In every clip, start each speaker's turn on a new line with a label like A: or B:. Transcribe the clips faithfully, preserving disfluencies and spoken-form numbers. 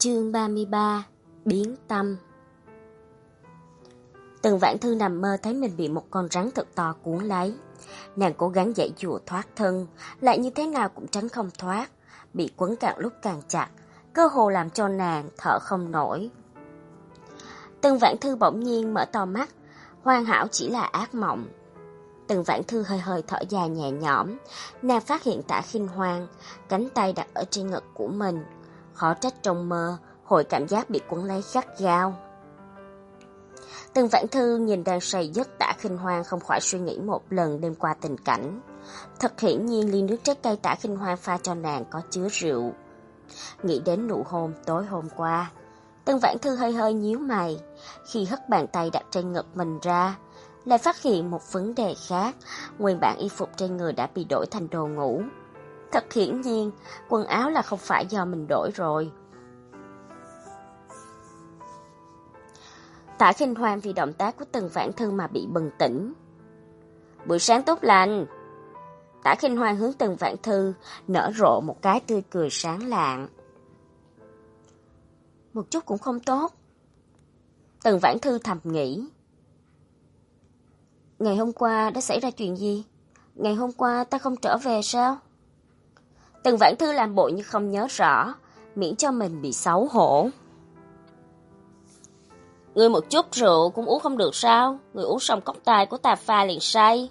A: Chương ba mươi ba. Biến tâm. Tần Vãn Thư nằm mơ thấy mình bị một con rắn thật to cuốn lấy. Nàng cố gắng giãy giụa thoát thân, lại như thế nào cũng tránh không thoát, bị quấn càng lúc càng chặt, cơ hồ làm cho nàng thở không nổi. Tần Vãn Thư bỗng nhiên mở to mắt, hoàn hảo chỉ là ác mộng. Tần Vãn Thư hơi hơi thở dài nhẹ nhõm, nàng phát hiện Tả Khinh Hoan, cánh tay đặt ở trên ngực của mình. Khó trách trong mơ, hội cảm giác bị cuốn lấy gắt gao. Tần Vãn Thư nhìn đang say giấc Tả Khinh Hoan không khỏi suy nghĩ một lần đêm qua tình cảnh. Thật hiển nhiên ly nước trái cây Tả Khinh Hoan pha cho nàng có chứa rượu. Nghĩ đến nụ hôn tối hôm qua, Tần Vãn Thư hơi hơi nhíu mày, khi hất bàn tay đặt trên ngực mình ra, lại phát hiện một vấn đề khác, nguyên bản y phục trên người đã bị đổi thành đồ ngủ. Thật hiển nhiên, quần áo là không phải do mình đổi rồi. Tả Khinh Hoan vì động tác của Tần Vãn Thư mà bị bừng tỉnh. Buổi sáng tốt lành. Tả Khinh Hoan hướng Tần Vãn Thư nở rộ một cái tươi cười sáng lạng. Một chút cũng không tốt. Tần Vãn Thư thầm nghĩ. Ngày hôm qua đã xảy ra chuyện gì? Ngày hôm qua ta không trở về sao? Tần Vãn Thư làm bộ như không nhớ rõ, miễn cho mình bị xấu hổ. Ngươi một chút rượu cũng uống không được sao? Ngươi uống xong cốc tai của ta pha liền say.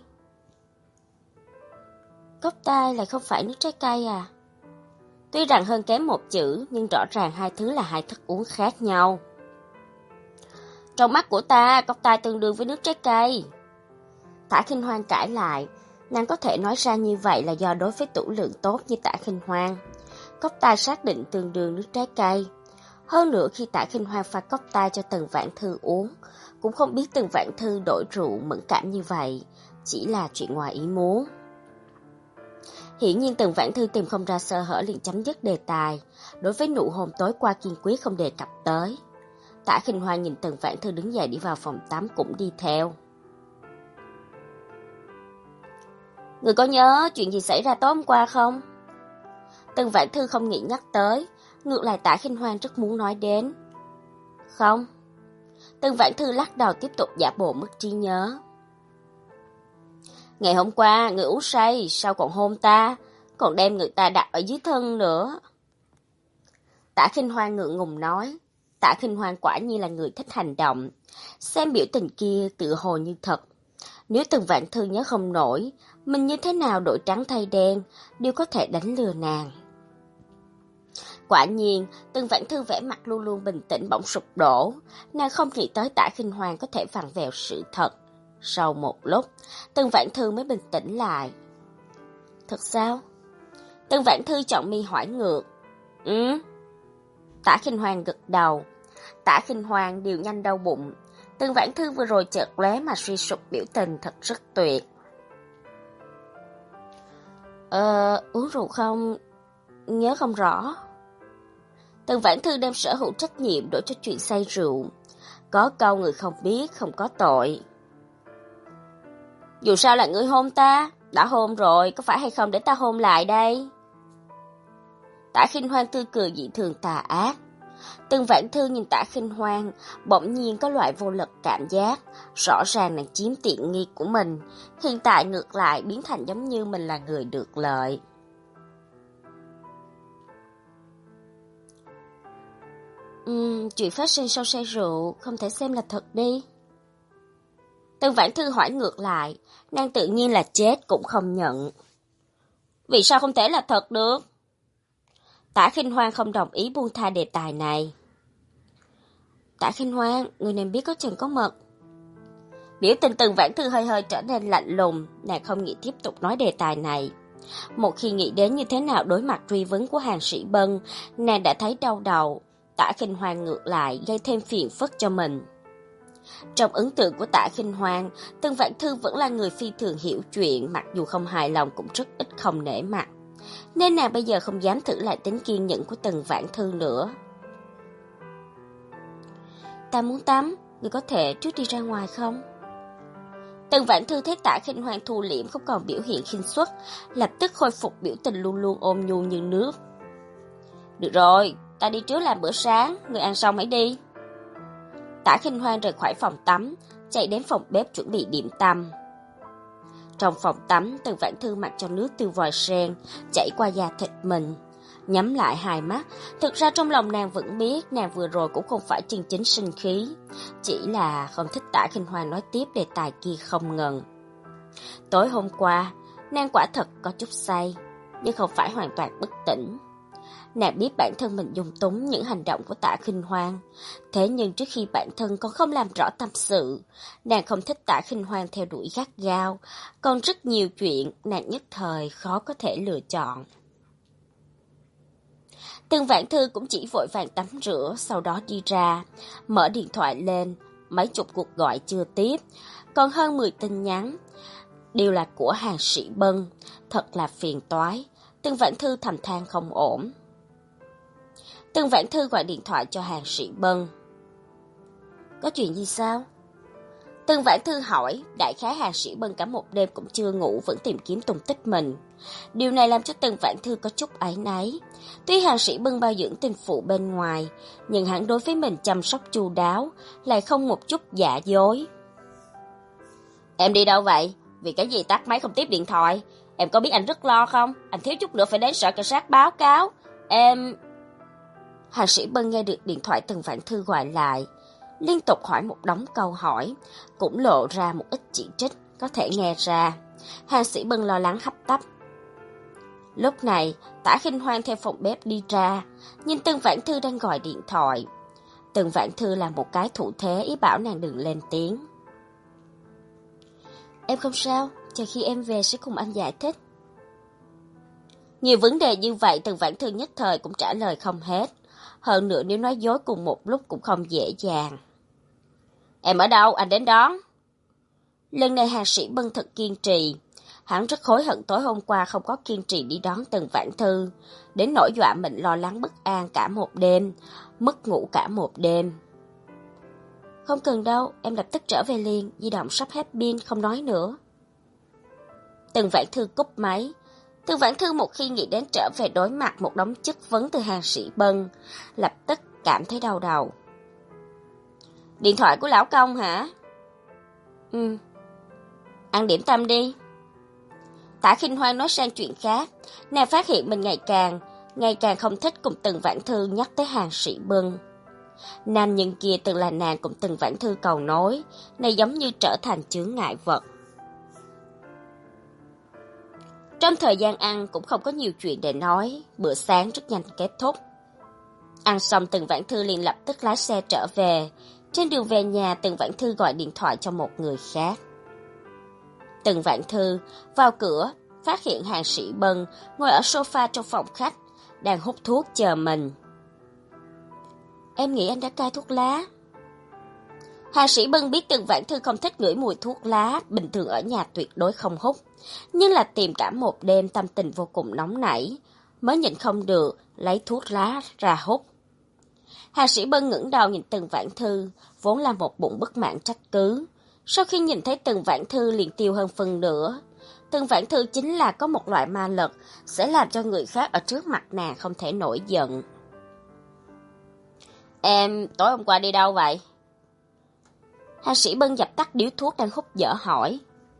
A: Cốc tai lại không phải nước trái cây à? Tuy rằng hơn kém một chữ, nhưng rõ ràng hai thứ là hai thức uống khác nhau. Trong mắt của ta, cốc tai tương đương với nước trái cây. Tả Khinh Hoan cãi lại. Nàng có thể nói ra như vậy là do đối với tửu lượng tốt như Tả Khinh Hoan, cốc tai xác định tương đương nước trái cây. Hơn nữa khi Tả Khinh Hoan pha cốc tai cho Tần Vãn Thư uống, cũng không biết Tần Vãn Thư đổi rượu mẫn cảm như vậy, chỉ là chuyện ngoài ý muốn. Hiển nhiên Tần Vãn Thư tìm không ra sơ hở liền chấm dứt đề tài, đối với nụ hôn tối qua kiên quyết không đề cập tới. Tả Khinh Hoan nhìn Tần Vãn Thư đứng dậy đi vào phòng tắm cũng đi theo. Người có nhớ chuyện gì xảy ra tối hôm qua không? Tần Vãn Thư không nghĩ nhắc tới, ngược lại Tả Khinh Hoan rất muốn nói đến. Không. Tần Vãn Thư lắc đầu tiếp tục giả bộ mất trí nhớ. Ngày hôm qua, người uống say, sao còn hôn ta, còn đem người ta đặt ở dưới thân nữa. Tả Khinh Hoan ngượng ngùng nói. Tả Khinh Hoan quả nhiên là người thích hành động, xem biểu tình kia tự hồ như thật. Nếu Tần Vãn Thư nhớ không nổi, mình như thế nào đổi trắng thay đen, đều có thể đánh lừa nàng. Quả nhiên, Tần Vãn Thư vẻ mặt luôn luôn bình tĩnh bỗng sụp đổ, nàng không nghĩ tới Tả Khinh Hoan có thể vặn vẹo sự thật. Sau một lúc, Tần Vãn Thư mới bình tĩnh lại. Thật sao? Tần Vãn Thư chọn mi hỏi ngược. Ừ. Tả Khinh Hoan gật đầu. Tả Khinh Hoan điều nhanh đau bụng. Tần Vãn Thư vừa rồi chợt lóe mà suy sụp biểu tình thật rất tuyệt. Ờ, uống rượu không? Nhớ không rõ. Tần Vãn Thư đem sở hữu trách nhiệm đổ cho chuyện say rượu. Có câu người không biết không có tội. Dù sao là ngươi hôn ta, đã hôn rồi, có phải hay không để ta hôn lại đây? Tả Khinh Hoan tươi cười dị thường tà ác. Tần Vãn Thư nhìn Tả Khinh Hoan, bỗng nhiên có loại vô lực cảm giác, rõ ràng nàng chiếm tiện nghi của mình, hiện tại ngược lại biến thành giống như mình là người được lợi. Uhm, chuyện phát sinh sau say rượu không thể xem là thật đi. Tần Vãn Thư hỏi ngược lại, nàng tự nhiên là chết cũng không nhận. Vì sao không thể là thật được? Tả Khinh Hoan không đồng ý buông tha đề tài này. Tả Khinh Hoan, người nên biết có chừng có mật. Biểu tình Tần Vãn Thư hơi hơi trở nên lạnh lùng, nàng không nghĩ tiếp tục nói đề tài này. Một khi nghĩ đến như thế nào đối mặt truy vấn của Hàn Sĩ Bân, nàng đã thấy đau đầu. Tả Khinh Hoan ngược lại gây thêm phiền phức cho mình. Trong ấn tượng của Tả Khinh Hoan, Tần Vãn Thư vẫn là người phi thường hiểu chuyện, mặc dù không hài lòng cũng rất ít không nể mặt. Nên nàng bây giờ không dám thử lại tính kiên nhẫn của Tần Vãn Thư nữa. Ta muốn tắm, người có thể trước đi ra ngoài không? Tần Vãn Thư thấy Tả Khinh Hoan thu liễm không còn biểu hiện khinh suất, lập tức khôi phục biểu tình luôn luôn ôm nhu như nước. Được rồi, ta đi trước làm bữa sáng, người ăn xong hãy đi. Tả Khinh Hoan rời khỏi phòng tắm, chạy đến phòng bếp chuẩn bị điểm tâm. Trong phòng tắm, Tần Vãn Thư mặc cho nước từ vòi sen chảy qua da thịt mình, nhắm lại hai mắt. Thực ra trong lòng nàng vẫn biết nàng vừa rồi cũng không phải chân chính sinh khí, chỉ là không thích Tả Khinh Hoan nói tiếp đề tài kia không ngừng. Tối hôm qua, nàng quả thật có chút say, nhưng không phải hoàn toàn bất tỉnh. Nàng biết bản thân mình dung túng những hành động của Tả Khinh Hoan, thế nhưng trước khi bản thân còn không làm rõ tâm sự, nàng không thích Tả Khinh Hoan theo đuổi gắt gao, còn rất nhiều chuyện nàng nhất thời khó có thể lựa chọn. Tần Vãn Thư cũng chỉ vội vàng tắm rửa, sau đó đi ra, mở điện thoại lên, mấy chục cuộc gọi chưa tiếp, còn hơn mười tin nhắn, đều là của Hàng Sĩ Bân, thật là phiền toái. Tần Vãn Thư thầm than không ổn. Tần Vãn Thư gọi điện thoại cho Hàng Sĩ Bân. Có chuyện gì sao? Tần Vãn Thư hỏi, đại khái Hàng Sĩ Bân cả một đêm cũng chưa ngủ vẫn tìm kiếm tung tích mình. Điều này làm cho Tần Vãn Thư có chút áy náy. Tuy Hàng Sĩ Bân bao dưỡng tình phụ bên ngoài, nhưng hắn đối với mình chăm sóc chu đáo, lại không một chút giả dối. Em đi đâu vậy? Vì cái gì tắt máy không tiếp điện thoại? Em có biết anh rất lo không? Anh thiếu chút nữa phải đến sở cảnh sát báo cáo. Em... Hàng Sĩ Bân nghe được điện thoại Tần Vãn Thư gọi lại, liên tục hỏi một đống câu hỏi, cũng lộ ra một ít chỉ trích, có thể nghe ra. Hàng Sĩ Bân lo lắng hấp tấp. Lúc này, Tả Khinh Hoan theo phòng bếp đi ra, nhìn Tần Vãn Thư đang gọi điện thoại. Tần Vãn Thư làm một cái thủ thế ý bảo nàng đừng lên tiếng. Em không sao, chờ khi em về sẽ cùng anh giải thích. Nhiều vấn đề như vậy Tần Vãn Thư nhất thời cũng trả lời không hết. Hơn nữa nếu nói dối cùng một lúc cũng không dễ dàng. Em ở đâu? Anh đến đón. Lần này Hàng Sĩ Bân thật kiên trì. Hắn rất hối hận tối hôm qua không có kiên trì đi đón Tần Vãn Thư, đến nỗi dọa mình lo lắng bất an cả một đêm, mất ngủ cả một đêm. Không cần đâu, em lập tức trở về liền, di động sắp hết pin, không nói nữa. Tần Vãn Thư cúp máy. Tần Vãn Thư một khi nghĩ đến trở về đối mặt một đống chất vấn từ Hàng Sĩ Bân, lập tức cảm thấy đau đầu. Điện thoại của lão công hả? Ừ. Ăn điểm tâm đi. Tả Khinh Hoan nói sang chuyện khác, nàng phát hiện mình ngày càng, ngày càng không thích cùng Tần Vãn Thư nhắc tới Hàng Sĩ Bân. Nam nhân kia từng là nàng cùng Tần Vãn Thư cầu nối, này giống như trở thành chướng ngại vật. Trong thời gian ăn cũng không có nhiều chuyện để nói, bữa sáng rất nhanh kết thúc. Ăn xong Tần Vãn Thư liền lập tức lái xe trở về. Trên đường về nhà Tần Vãn Thư gọi điện thoại cho một người khác. Tần Vãn Thư vào cửa, phát hiện Hàng Sĩ Bân ngồi ở sofa trong phòng khách, đang hút thuốc chờ mình. Em nghĩ anh đã cai thuốc lá. Hàng Sĩ Bân biết Tần Vãn Thư không thích ngửi mùi thuốc lá, bình thường ở nhà tuyệt đối không hút. Nhưng là tìm cả một đêm tâm tình vô cùng nóng nảy, mới nhịn không được, lấy thuốc lá ra hút. Hàng Sĩ Bân ngẩng đầu nhìn Tần Vãn Thư, vốn là một bụng bất mãn trách cứ. Sau khi nhìn thấy Tần Vãn Thư liền tiêu hơn phần nữa. Tần Vãn Thư chính là có một loại ma lực, sẽ làm cho người khác ở trước mặt nàng không thể nổi giận. Em tối hôm qua đi đâu vậy? Hàng Sĩ Bân dập tắt điếu thuốc đang hút dở hỏi.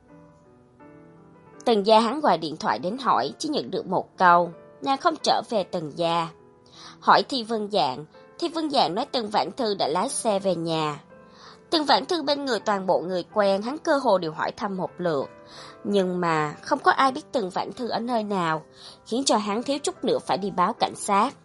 A: Tần gia hắn gọi điện thoại đến hỏi, chỉ nhận được một câu, nàng không trở về Tần gia. Hỏi Thi Vân Dạng, Thi Vân Dạng nói Tần Vãn Thư đã lái xe về nhà. Tần Vãn Thư bên người toàn bộ người quen, hắn cơ hồ đều hỏi thăm một lượt. Nhưng mà không có ai biết Tần Vãn Thư ở nơi nào, khiến cho hắn thiếu chút nữa phải đi báo cảnh sát.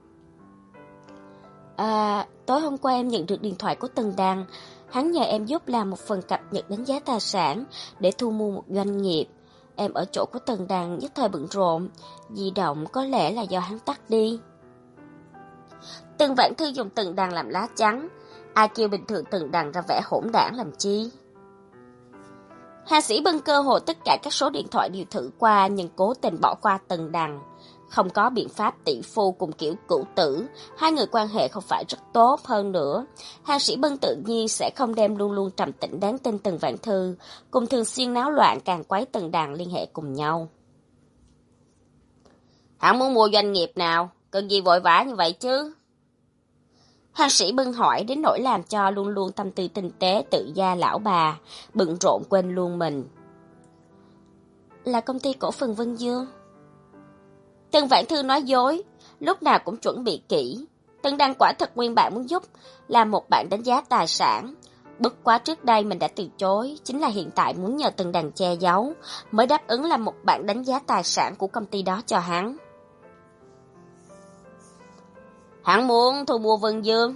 A: À, tối hôm qua em nhận được điện thoại của Tần Đăng, hắn nhờ em giúp làm một phần cập nhật đánh giá tài sản để thu mua một doanh nghiệp. Em ở chỗ của Tần Đăng nhất thời bận rộn, di động có lẽ là do hắn tắt đi. Tần Vãn Thư dùng Tần Đăng làm lá chắn, ai kêu bình thường Tần Đăng ra vẻ hỗn đảng làm chi. Hà Sĩ Bân cơ hồ tất cả các số điện thoại đều thử qua nhưng cố tình bỏ qua Tần Đăng. Không có biện pháp tỷ phu cùng kiểu cửu tử, hai người quan hệ không phải rất tốt hơn nữa. Hàng Sĩ Bân tự nhiên sẽ không đem luôn luôn trầm tĩnh đáng tin Tần Vãn Thư, cùng thường xuyên náo loạn càng quấy Tần Đăng liên hệ cùng nhau. Hắn muốn mua doanh nghiệp nào, cần gì vội vã như vậy chứ? Hàng Sĩ Bân hỏi đến nỗi làm cho luôn luôn tâm tư tinh tế tự gia lão bà, bận rộn quên luôn mình. Là công ty cổ phần Vân Dương. Tần Vãn Thư nói dối, lúc nào cũng chuẩn bị kỹ. Tần Đăng quả thật nguyên bản muốn giúp, là một bạn đánh giá tài sản. Bất quá trước đây mình đã từ chối, chính là hiện tại muốn nhờ Tần Đăng che giấu, mới đáp ứng làm một bạn đánh giá tài sản của công ty đó cho hắn. Hắn muốn thu mua Vân Dương.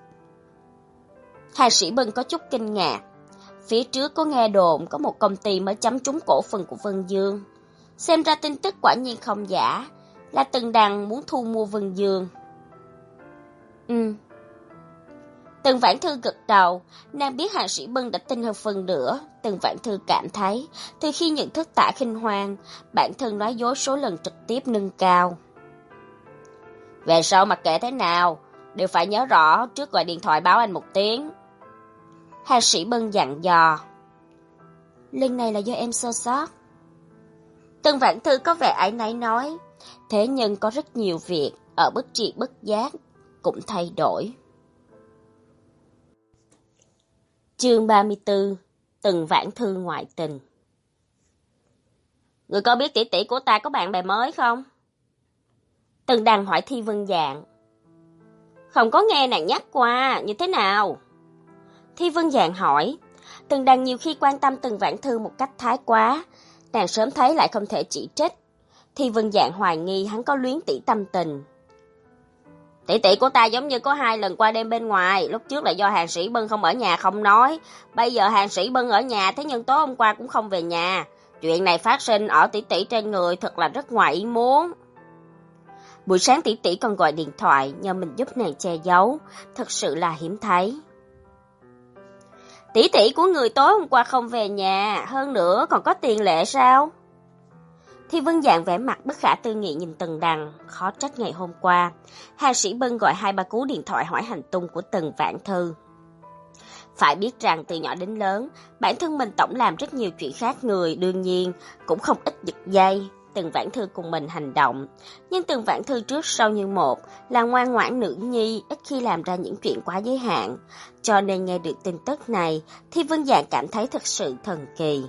A: Hà Sĩ Bân có chút kinh ngạc. Phía trước có nghe đồn có một công ty mới chấm trúng cổ phần của Vân Dương. Xem ra tin tức quả nhiên không giả, là Tần Đăng muốn thu mua Vân Dương. Ừ. Tần Vãn Thư gật đầu, nàng biết Hạ Sĩ Bân đã tin hơn phần nữa. Tần Vãn Thư cảm thấy, từ khi nhận thức Tạ Khinh Hoang, bản thân nói dối số lần trực tiếp nâng cao. Về sau mặc kệ thế nào, đều phải nhớ rõ trước gọi điện thoại báo anh một tiếng. Hạ Sĩ Bân dặn dò. Lần này là do em sơ sót. Tần Vãn Thư có vẻ áy náy nói, thế nhưng có rất nhiều việc ở bất tri bất giác cũng thay đổi. Chương ba mươi tư. Tần Vãn Thư ngoại tình. Người có biết tỷ tỷ của ta có bạn bè mới không? Tần Đăng hỏi Thi Vân Dạng. Không có nghe nàng nhắc qua, như thế nào? Thi Vân Dạng hỏi. Tần Đăng nhiều khi quan tâm Tần Vãn Thư một cách thái quá, nàng sớm thấy lại không thể chỉ trích. Thi Vân Dạng hoài nghi hắn có luyến tỷ tâm tình. Tỷ tỷ của ta giống như có hai lần qua đêm bên ngoài, lúc trước là do Hàng Sĩ Bân không ở nhà không nói, bây giờ Hàng Sĩ Bân ở nhà, thế nhưng tối hôm qua cũng không về nhà. Chuyện này phát sinh ở tỷ tỷ trên người thật là rất ngoài ý muốn. Buổi sáng tỷ tỷ còn gọi điện thoại nhờ mình giúp nàng che giấu, thật sự là hiếm thấy. Tỷ tỷ của người tối hôm qua không về nhà, hơn nữa còn có tiền lệ sao? Thi Vân Dạng vẻ mặt bất khả tư nghị nhìn Tần Đăng, khó trách ngày hôm qua. Hà Sĩ Bân gọi hai ba cú điện thoại hỏi hành tung của Tần Vãn Thư. Phải biết rằng từ nhỏ đến lớn, bản thân mình tổng làm rất nhiều chuyện khác người, đương nhiên cũng không ít giật dây. Tần Vãn Thư cùng mình hành động, nhưng Tần Vãn Thư trước sau như một, là ngoan ngoãn nữ nhi, ít khi làm ra những chuyện quá giới hạn. Cho nên nghe được tin tức này, Thi Vân Dạng cảm thấy thật sự thần kỳ.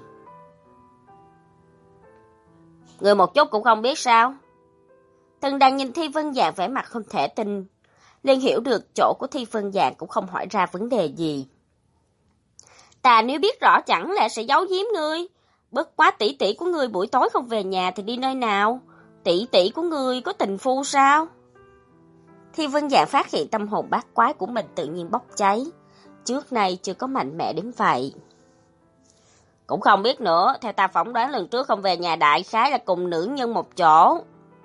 A: Người một chút cũng không biết sao? Tần Đăng nhìn Thi Vân Dạng vẻ mặt không thể tin, liền hiểu được chỗ của Thi Vân Dạng cũng không hỏi ra vấn đề gì. Ta nếu biết rõ chẳng lẽ sẽ giấu giếm ngươi. Bất quá tỷ tỷ của ngươi buổi tối không về nhà thì đi nơi nào? Tỷ tỷ của ngươi có tình phu sao? Thi Vân Dạng phát hiện tâm hồn bát quái của mình tự nhiên bốc cháy. Trước nay chưa có mạnh mẽ đến vậy. Cũng không biết nữa, theo ta phỏng đoán lần trước không về nhà đại khái là cùng nữ nhân một chỗ.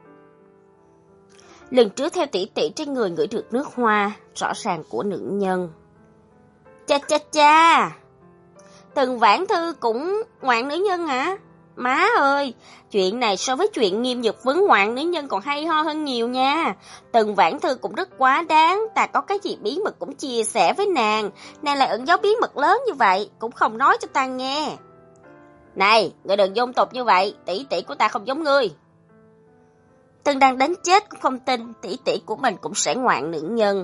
A: Lần trước theo tỷ tỷ trên người ngửi được nước hoa, rõ ràng của nữ nhân. Cha cha cha! Tần Vãn Thư cũng ngoạn nữ nhân hả? Má ơi, chuyện này so với chuyện Nghiêm Nhược Vấn ngoạn nữ nhân còn hay ho hơn nhiều nha. Tần Vãn Thư cũng rất quá đáng, ta có cái gì bí mật cũng chia sẻ với nàng. Nàng lại ẩn giấu bí mật lớn như vậy, cũng không nói cho ta nghe. Này, ngươi đừng dung tục như vậy, tỷ tỷ của ta không giống ngươi. Tần Đăng đến chết cũng không tin tỷ tỷ của mình cũng sẽ ngoạn nữ nhân.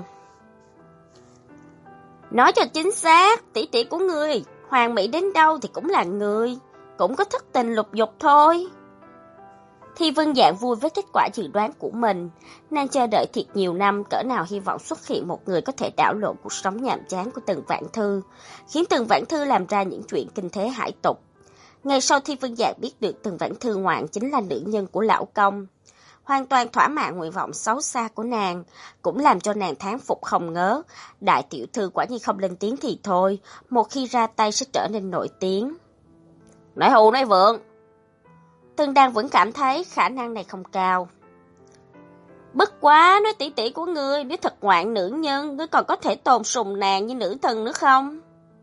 A: Nói cho chính xác, tỷ tỷ của ngươi, hoàn mỹ đến đâu thì cũng là người, cũng có thất tình lục dục thôi. Thi Vân Dạng vui với kết quả dự đoán của mình, nàng chờ đợi thiệt nhiều năm cỡ nào hy vọng xuất hiện một người có thể đảo lộn cuộc sống nhàm chán của Tần Vãn Thư, khiến Tần Vãn Thư làm ra những chuyện kinh thế hải tục. Ngày sau Thi Vân Dạng biết được Tần Vãn Thư ngoạn chính là nữ nhân của lão công, hoàn toàn thỏa mãn nguyện vọng xấu xa của nàng, cũng làm cho nàng thán phục không ngớ. Đại tiểu thư quả nhiên không lên tiếng thì thôi, một khi ra tay sẽ trở nên nổi tiếng. Nói hù nói vượng. Tần Đăng vẫn cảm thấy khả năng này không cao. Bất quá, nói tỷ tỷ của ngươi, nếu thật ngoạn nữ nhân, ngươi còn có thể tôn sùng nàng như nữ thần nữa không?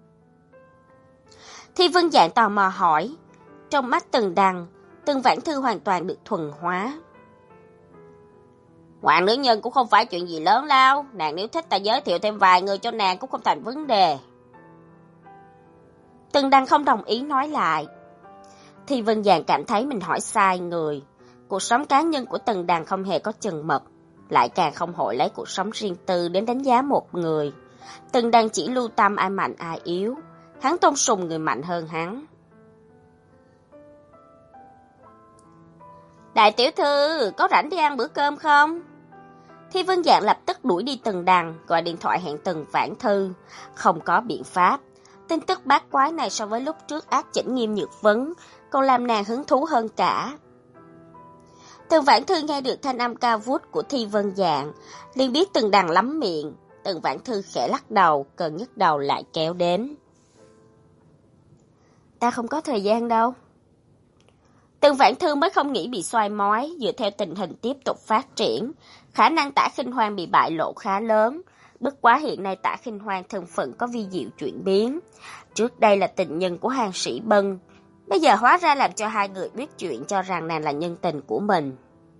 A: Thi Vân Dạng tò mò hỏi. Trong mắt Tần Đăng, Tần Vãn Thư hoàn toàn được thuần hóa. Ngoạn nữ nhân cũng không phải chuyện gì lớn lao, nàng nếu thích ta giới thiệu thêm vài người cho nàng cũng không thành vấn đề. Tần Đăng không đồng ý nói lại. Thi Vân Dạng cảm thấy mình hỏi sai người. Cuộc sống cá nhân của Tần Đăng không hề có chừng mực. lại càng không hội lấy cuộc sống riêng tư đến đánh giá một người. Từng đang chỉ lưu tâm ai mạnh ai yếu, hắn tôn sùng người mạnh hơn hắn. Đại tiểu thư, có rảnh đi ăn bữa cơm không? Thi Vân Dạng lập tức đuổi đi Tần Đằng, gọi điện thoại hẹn Tần Vãn Thư. Không có biện pháp. Tin tức bát quái này so với lúc trước ác chỉnh Nghiêm Nhược Vấn, còn làm nàng hứng thú hơn cả. Tần Vãn Thư nghe được thanh âm cao vút của Thi Vân Dạng, liền biết Tần Đằng lắm miệng. Tần Vãn Thư khẽ lắc đầu, cơn nhức đầu lại kéo đến. Ta không có thời gian đâu. Tần Vãn Thư mới không nghĩ bị xoay mói, dựa theo tình hình tiếp tục phát triển, khả năng Tả Khinh Hoan bị bại lộ khá lớn. Bất quá hiện nay Tả Khinh Hoan thân phận có vi diệu chuyển biến. Trước đây là tình nhân của Hàn Sĩ Bân, bây giờ hóa ra làm cho hai người biết chuyện cho rằng nàng là nhân tình của mình.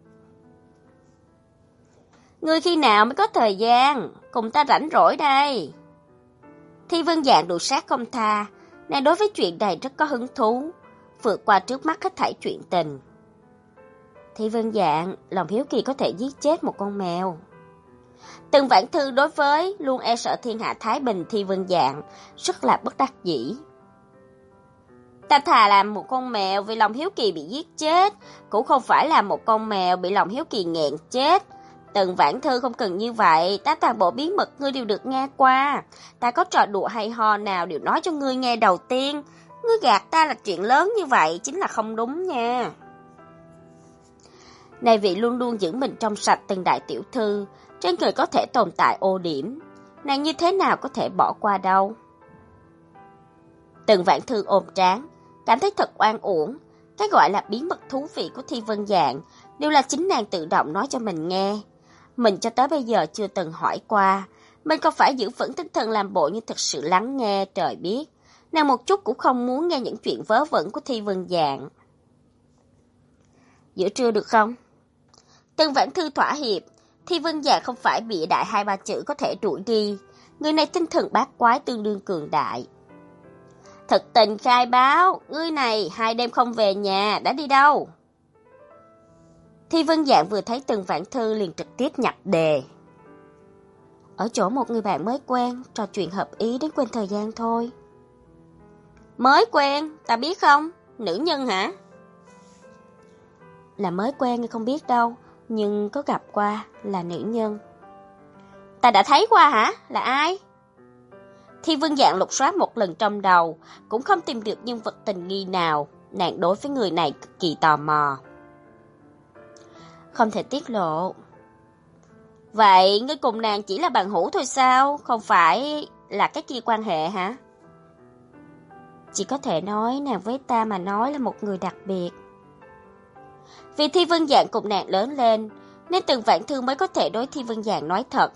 A: Ngươi khi nào mới có thời gian, cùng ta rảnh rỗi đây. Thi Vân Dạng đuổi sát không tha, nàng đối với chuyện này rất có hứng thú, vượt qua trước mắt hết thảy chuyện tình. Thi Vân Dạng, lòng hiếu kỳ có thể giết chết một con mèo. Tần Vãn Thư đối với luôn e sợ thiên hạ thái bình Thi Vân Dạng rất là bất đắc dĩ. Ta thà làm một con mèo vì lòng hiếu kỳ bị giết chết, cũng không phải là một con mèo bị lòng hiếu kỳ nghẹn chết. Tần Vãn Thư không cần như vậy, ta toàn bộ bí mật ngươi đều được nghe qua. Ta có trò đùa hay ho nào đều nói cho ngươi nghe đầu tiên. Ngươi gạt ta là chuyện lớn như vậy chính là không đúng nha. Này vị luôn luôn giữ mình trong sạch Tần đại tiểu thư, trên người có thể tồn tại ô điểm, nàng như thế nào có thể bỏ qua đâu. Tần Vãn Thư ôm trán, cảm thấy thật oan uổng. Cái gọi là bí mật thú vị của Thi Vân Dạng đều là chính nàng tự động nói cho mình nghe. Mình cho tới bây giờ chưa từng hỏi qua, mình có phải giữ vững tinh thần làm bộ như thực sự lắng nghe, trời biết. Nàng một chút cũng không muốn nghe những chuyện vớ vẩn của Thi Vân Dạng. Giữa trưa được không? Tần Vãn Thư thỏa hiệp. Thi Vân Dạng không phải bịa đại hai ba chữ có thể đuổi đi. Người này tinh thần bát quái tương đương cường đại. Thật tình khai báo, ngươi này hai đêm không về nhà, đã đi đâu? Thi Vân Dạng vừa thấy Tần Vãn Thư liền trực tiếp nhập đề. Ở chỗ một người bạn mới quen, trò chuyện hợp ý đến quên thời gian thôi. Mới quen, ta biết không? Nữ nhân hả? Là mới quen không biết đâu, nhưng có gặp qua, là nữ nhân. Ta đã thấy qua hả? Là ai? Thi Vân Dạng lục soát một lần trong đầu, cũng không tìm được nhân vật tình nghi nào. Nàng đối với người này cực kỳ tò mò. Không thể tiết lộ. Vậy ngươi cùng nàng chỉ là bạn hữu thôi sao? Không phải là cái kia quan hệ hả? Chỉ có thể nói nàng với ta mà nói là một người đặc biệt. Vì Thi Vân Dạng cùng nàng lớn lên, nên Tần Vãn Thư mới có thể đối Thi Vân Dạng nói thật.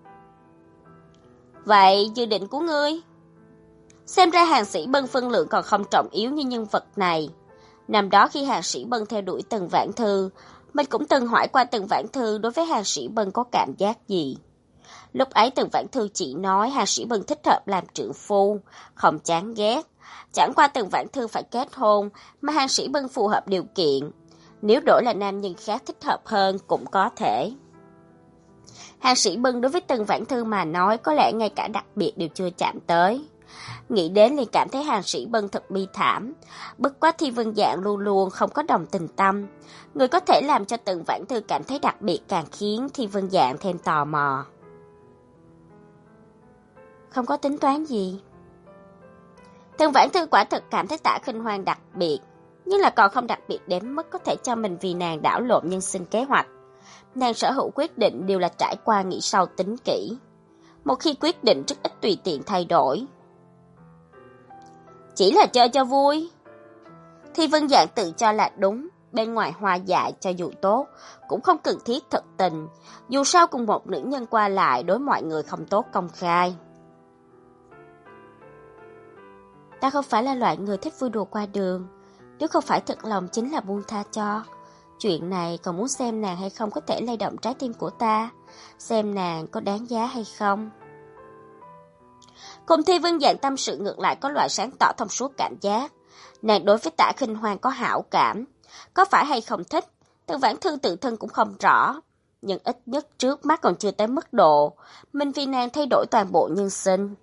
A: Vậy dự định của ngươi? Xem ra Hàn Sĩ Bân phân lượng còn không trọng yếu như nhân vật này. Năm đó khi Hàn Sĩ Bân theo đuổi Tần Vãn Thư, mình cũng từng hỏi qua Tần Vãn Thư đối với Hàn Sĩ Bân có cảm giác gì. Lúc ấy Tần Vãn Thư chỉ nói Hàn Sĩ Bân thích hợp làm trượng phu, không chán ghét. Chẳng qua Tần Vãn Thư phải kết hôn, mà Hàn Sĩ Bân phù hợp điều kiện. Nếu đổi là nam nhân khác thích hợp hơn cũng có thể. Hàn Sĩ Bân đối với Tần Vãn Thư mà nói có lẽ ngay cả đặc biệt đều chưa chạm tới. Nghĩ đến liền cảm thấy Hàn Sĩ Bân thật bi thảm. Bất quá Thi Vân Dạng luôn luôn không có đồng tình tâm. Người có thể làm cho Tần Vãn Thư cảm thấy đặc biệt càng khiến Thi Vân Dạng thêm tò mò. Không có tính toán gì. Tần Vãn Thư quả thực cảm thấy Tả Khinh Hoan đặc biệt, nhưng là còn không đặc biệt đến mức có thể cho mình vì nàng đảo lộn nhân sinh kế hoạch. Nàng sở hữu quyết định đều là trải qua nghĩ sau tính kỹ. Một khi quyết định rất ít tùy tiện thay đổi. Chỉ là chơi cho vui. Thi Vân Dạng tự cho là đúng, bên ngoài hoa dại cho dù tốt, cũng không cần thiết thật tình. Dù sao cùng một nữ nhân qua lại đối mọi người không tốt công khai. Ta không phải là loại người thích vui đùa qua đường. Nếu không phải thật lòng chính là buông tha cho. Chuyện này còn muốn xem nàng hay không có thể lay động trái tim của ta. Xem nàng có đáng giá hay không. Cùng Thi Vân Dạng tâm sự ngược lại có loại sáng tỏ thông suốt cảm giác. Nàng đối với Tả Khinh Hoan có hảo cảm. Có phải hay không thích, Tần Vãn Thư tự thân cũng không rõ. nhưng ít nhất trước mắt còn chưa tới mức độ mình vì nàng thay đổi toàn bộ nhân sinh.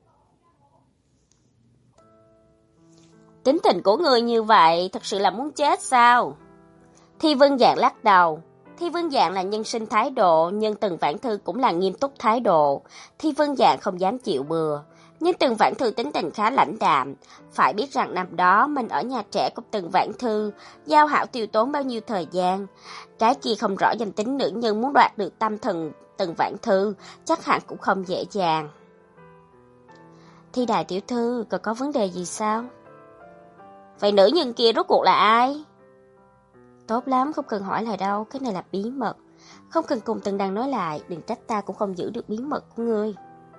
A: Tính tình của người như vậy thật sự là muốn chết sao? Thi Vân Dạng lắc đầu. Thi Vân Dạng là nhân sinh thái độ, nhưng Tần Vãn Thư cũng là nghiêm túc thái độ. Thi Vân Dạng không dám chịu bừa. Nhưng Tần Vãn Thư tính tình khá lãnh đạm. Phải biết rằng năm đó mình ở nhà trẻ của Tần Vãn Thư, giao hảo tiêu tốn bao nhiêu thời gian. Cái kia không rõ danh tính nữ nhân muốn đoạt được tâm thần Tần Vãn Thư, chắc hẳn cũng không dễ dàng. Thi đại tiểu thư, còn có vấn đề gì sao? Vậy nữ nhân kia rốt cuộc là ai? Tốt lắm, không cần hỏi lại đâu, cái này là bí mật. Không cần cùng Tần Đằng nói lại, đừng trách ta cũng không giữ được bí mật của ngươi.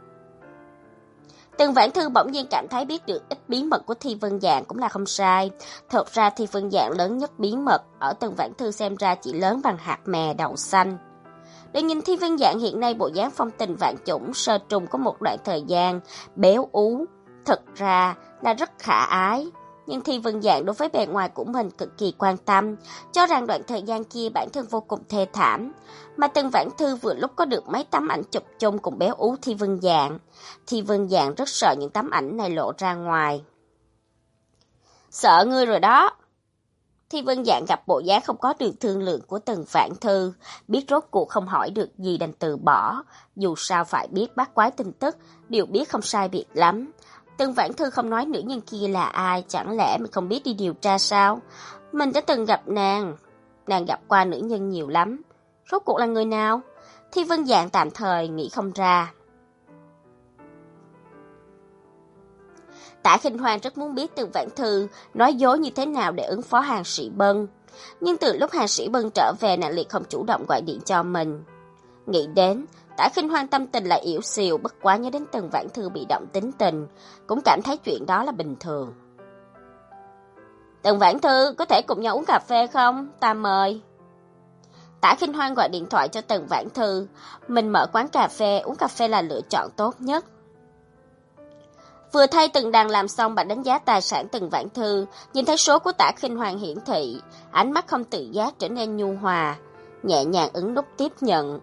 A: Tần Vãn Thư bỗng nhiên cảm thấy biết được ít bí mật của Thi Vân Dạng cũng là không sai. Thật ra Thi Vân Dạng lớn nhất bí mật, ở Tần Vãn Thư xem ra chỉ lớn bằng hạt mè đậu xanh. Để nhìn Thi Vân Dạng hiện nay bộ dáng phong tình vạn chủng, sơ trùng có một đoạn thời gian, béo ú, thật ra là rất khả ái. Nhưng Thi Vân Dạng đối với bề ngoài của mình cực kỳ quan tâm, cho rằng đoạn thời gian kia bản thân vô cùng thê thảm. Mà Tần Vãn Thư vừa lúc có được mấy tấm ảnh chụp chung cùng béo ú Thi Vân Dạng. Thi Vân Dạng rất sợ những tấm ảnh này lộ ra ngoài. Sợ ngươi rồi đó. Thi Vân Dạng gặp bộ dáng không có được thương lượng của Tần Vãn Thư, biết rốt cuộc không hỏi được gì đành từ bỏ. Dù sao phải biết bát quái tin tức, đều biết không sai biệt lắm. Tần Vãn Thư không nói nữ nhân kia là ai, chẳng lẽ mình không biết đi điều tra sao? Mình đã từng gặp nàng, nàng gặp qua nữ nhân nhiều lắm. Rốt cuộc là người nào? Thi Vân Dạng tạm thời nghĩ không ra. Tạ Khinh Hoan rất muốn biết Tần Vãn Thư nói dối như thế nào để ứng phó Hàn Sĩ Bân. Nhưng từ lúc Hàn Sĩ Bân trở về, nàng liền không chủ động gọi điện cho mình. Nghĩ đến, Tạ Khinh Hoan tâm tình lại yếu xìu, bất quá nhớ đến Tần Vãn Thư bị động tính tình, cũng cảm thấy chuyện đó là bình thường. Tần Vãn Thư, có thể cùng nhau uống cà phê không? Ta mời. Tạ Khinh Hoan gọi điện thoại cho Tần Vãn Thư, mình mở quán cà phê, uống cà phê là lựa chọn tốt nhất. Vừa thay Tần Đằng làm xong bản đánh giá tài sản Tần Vãn Thư, nhìn thấy số của Tạ Khinh Hoan hiển thị, ánh mắt không tự giác trở nên nhu hòa, nhẹ nhàng ấn nút tiếp nhận.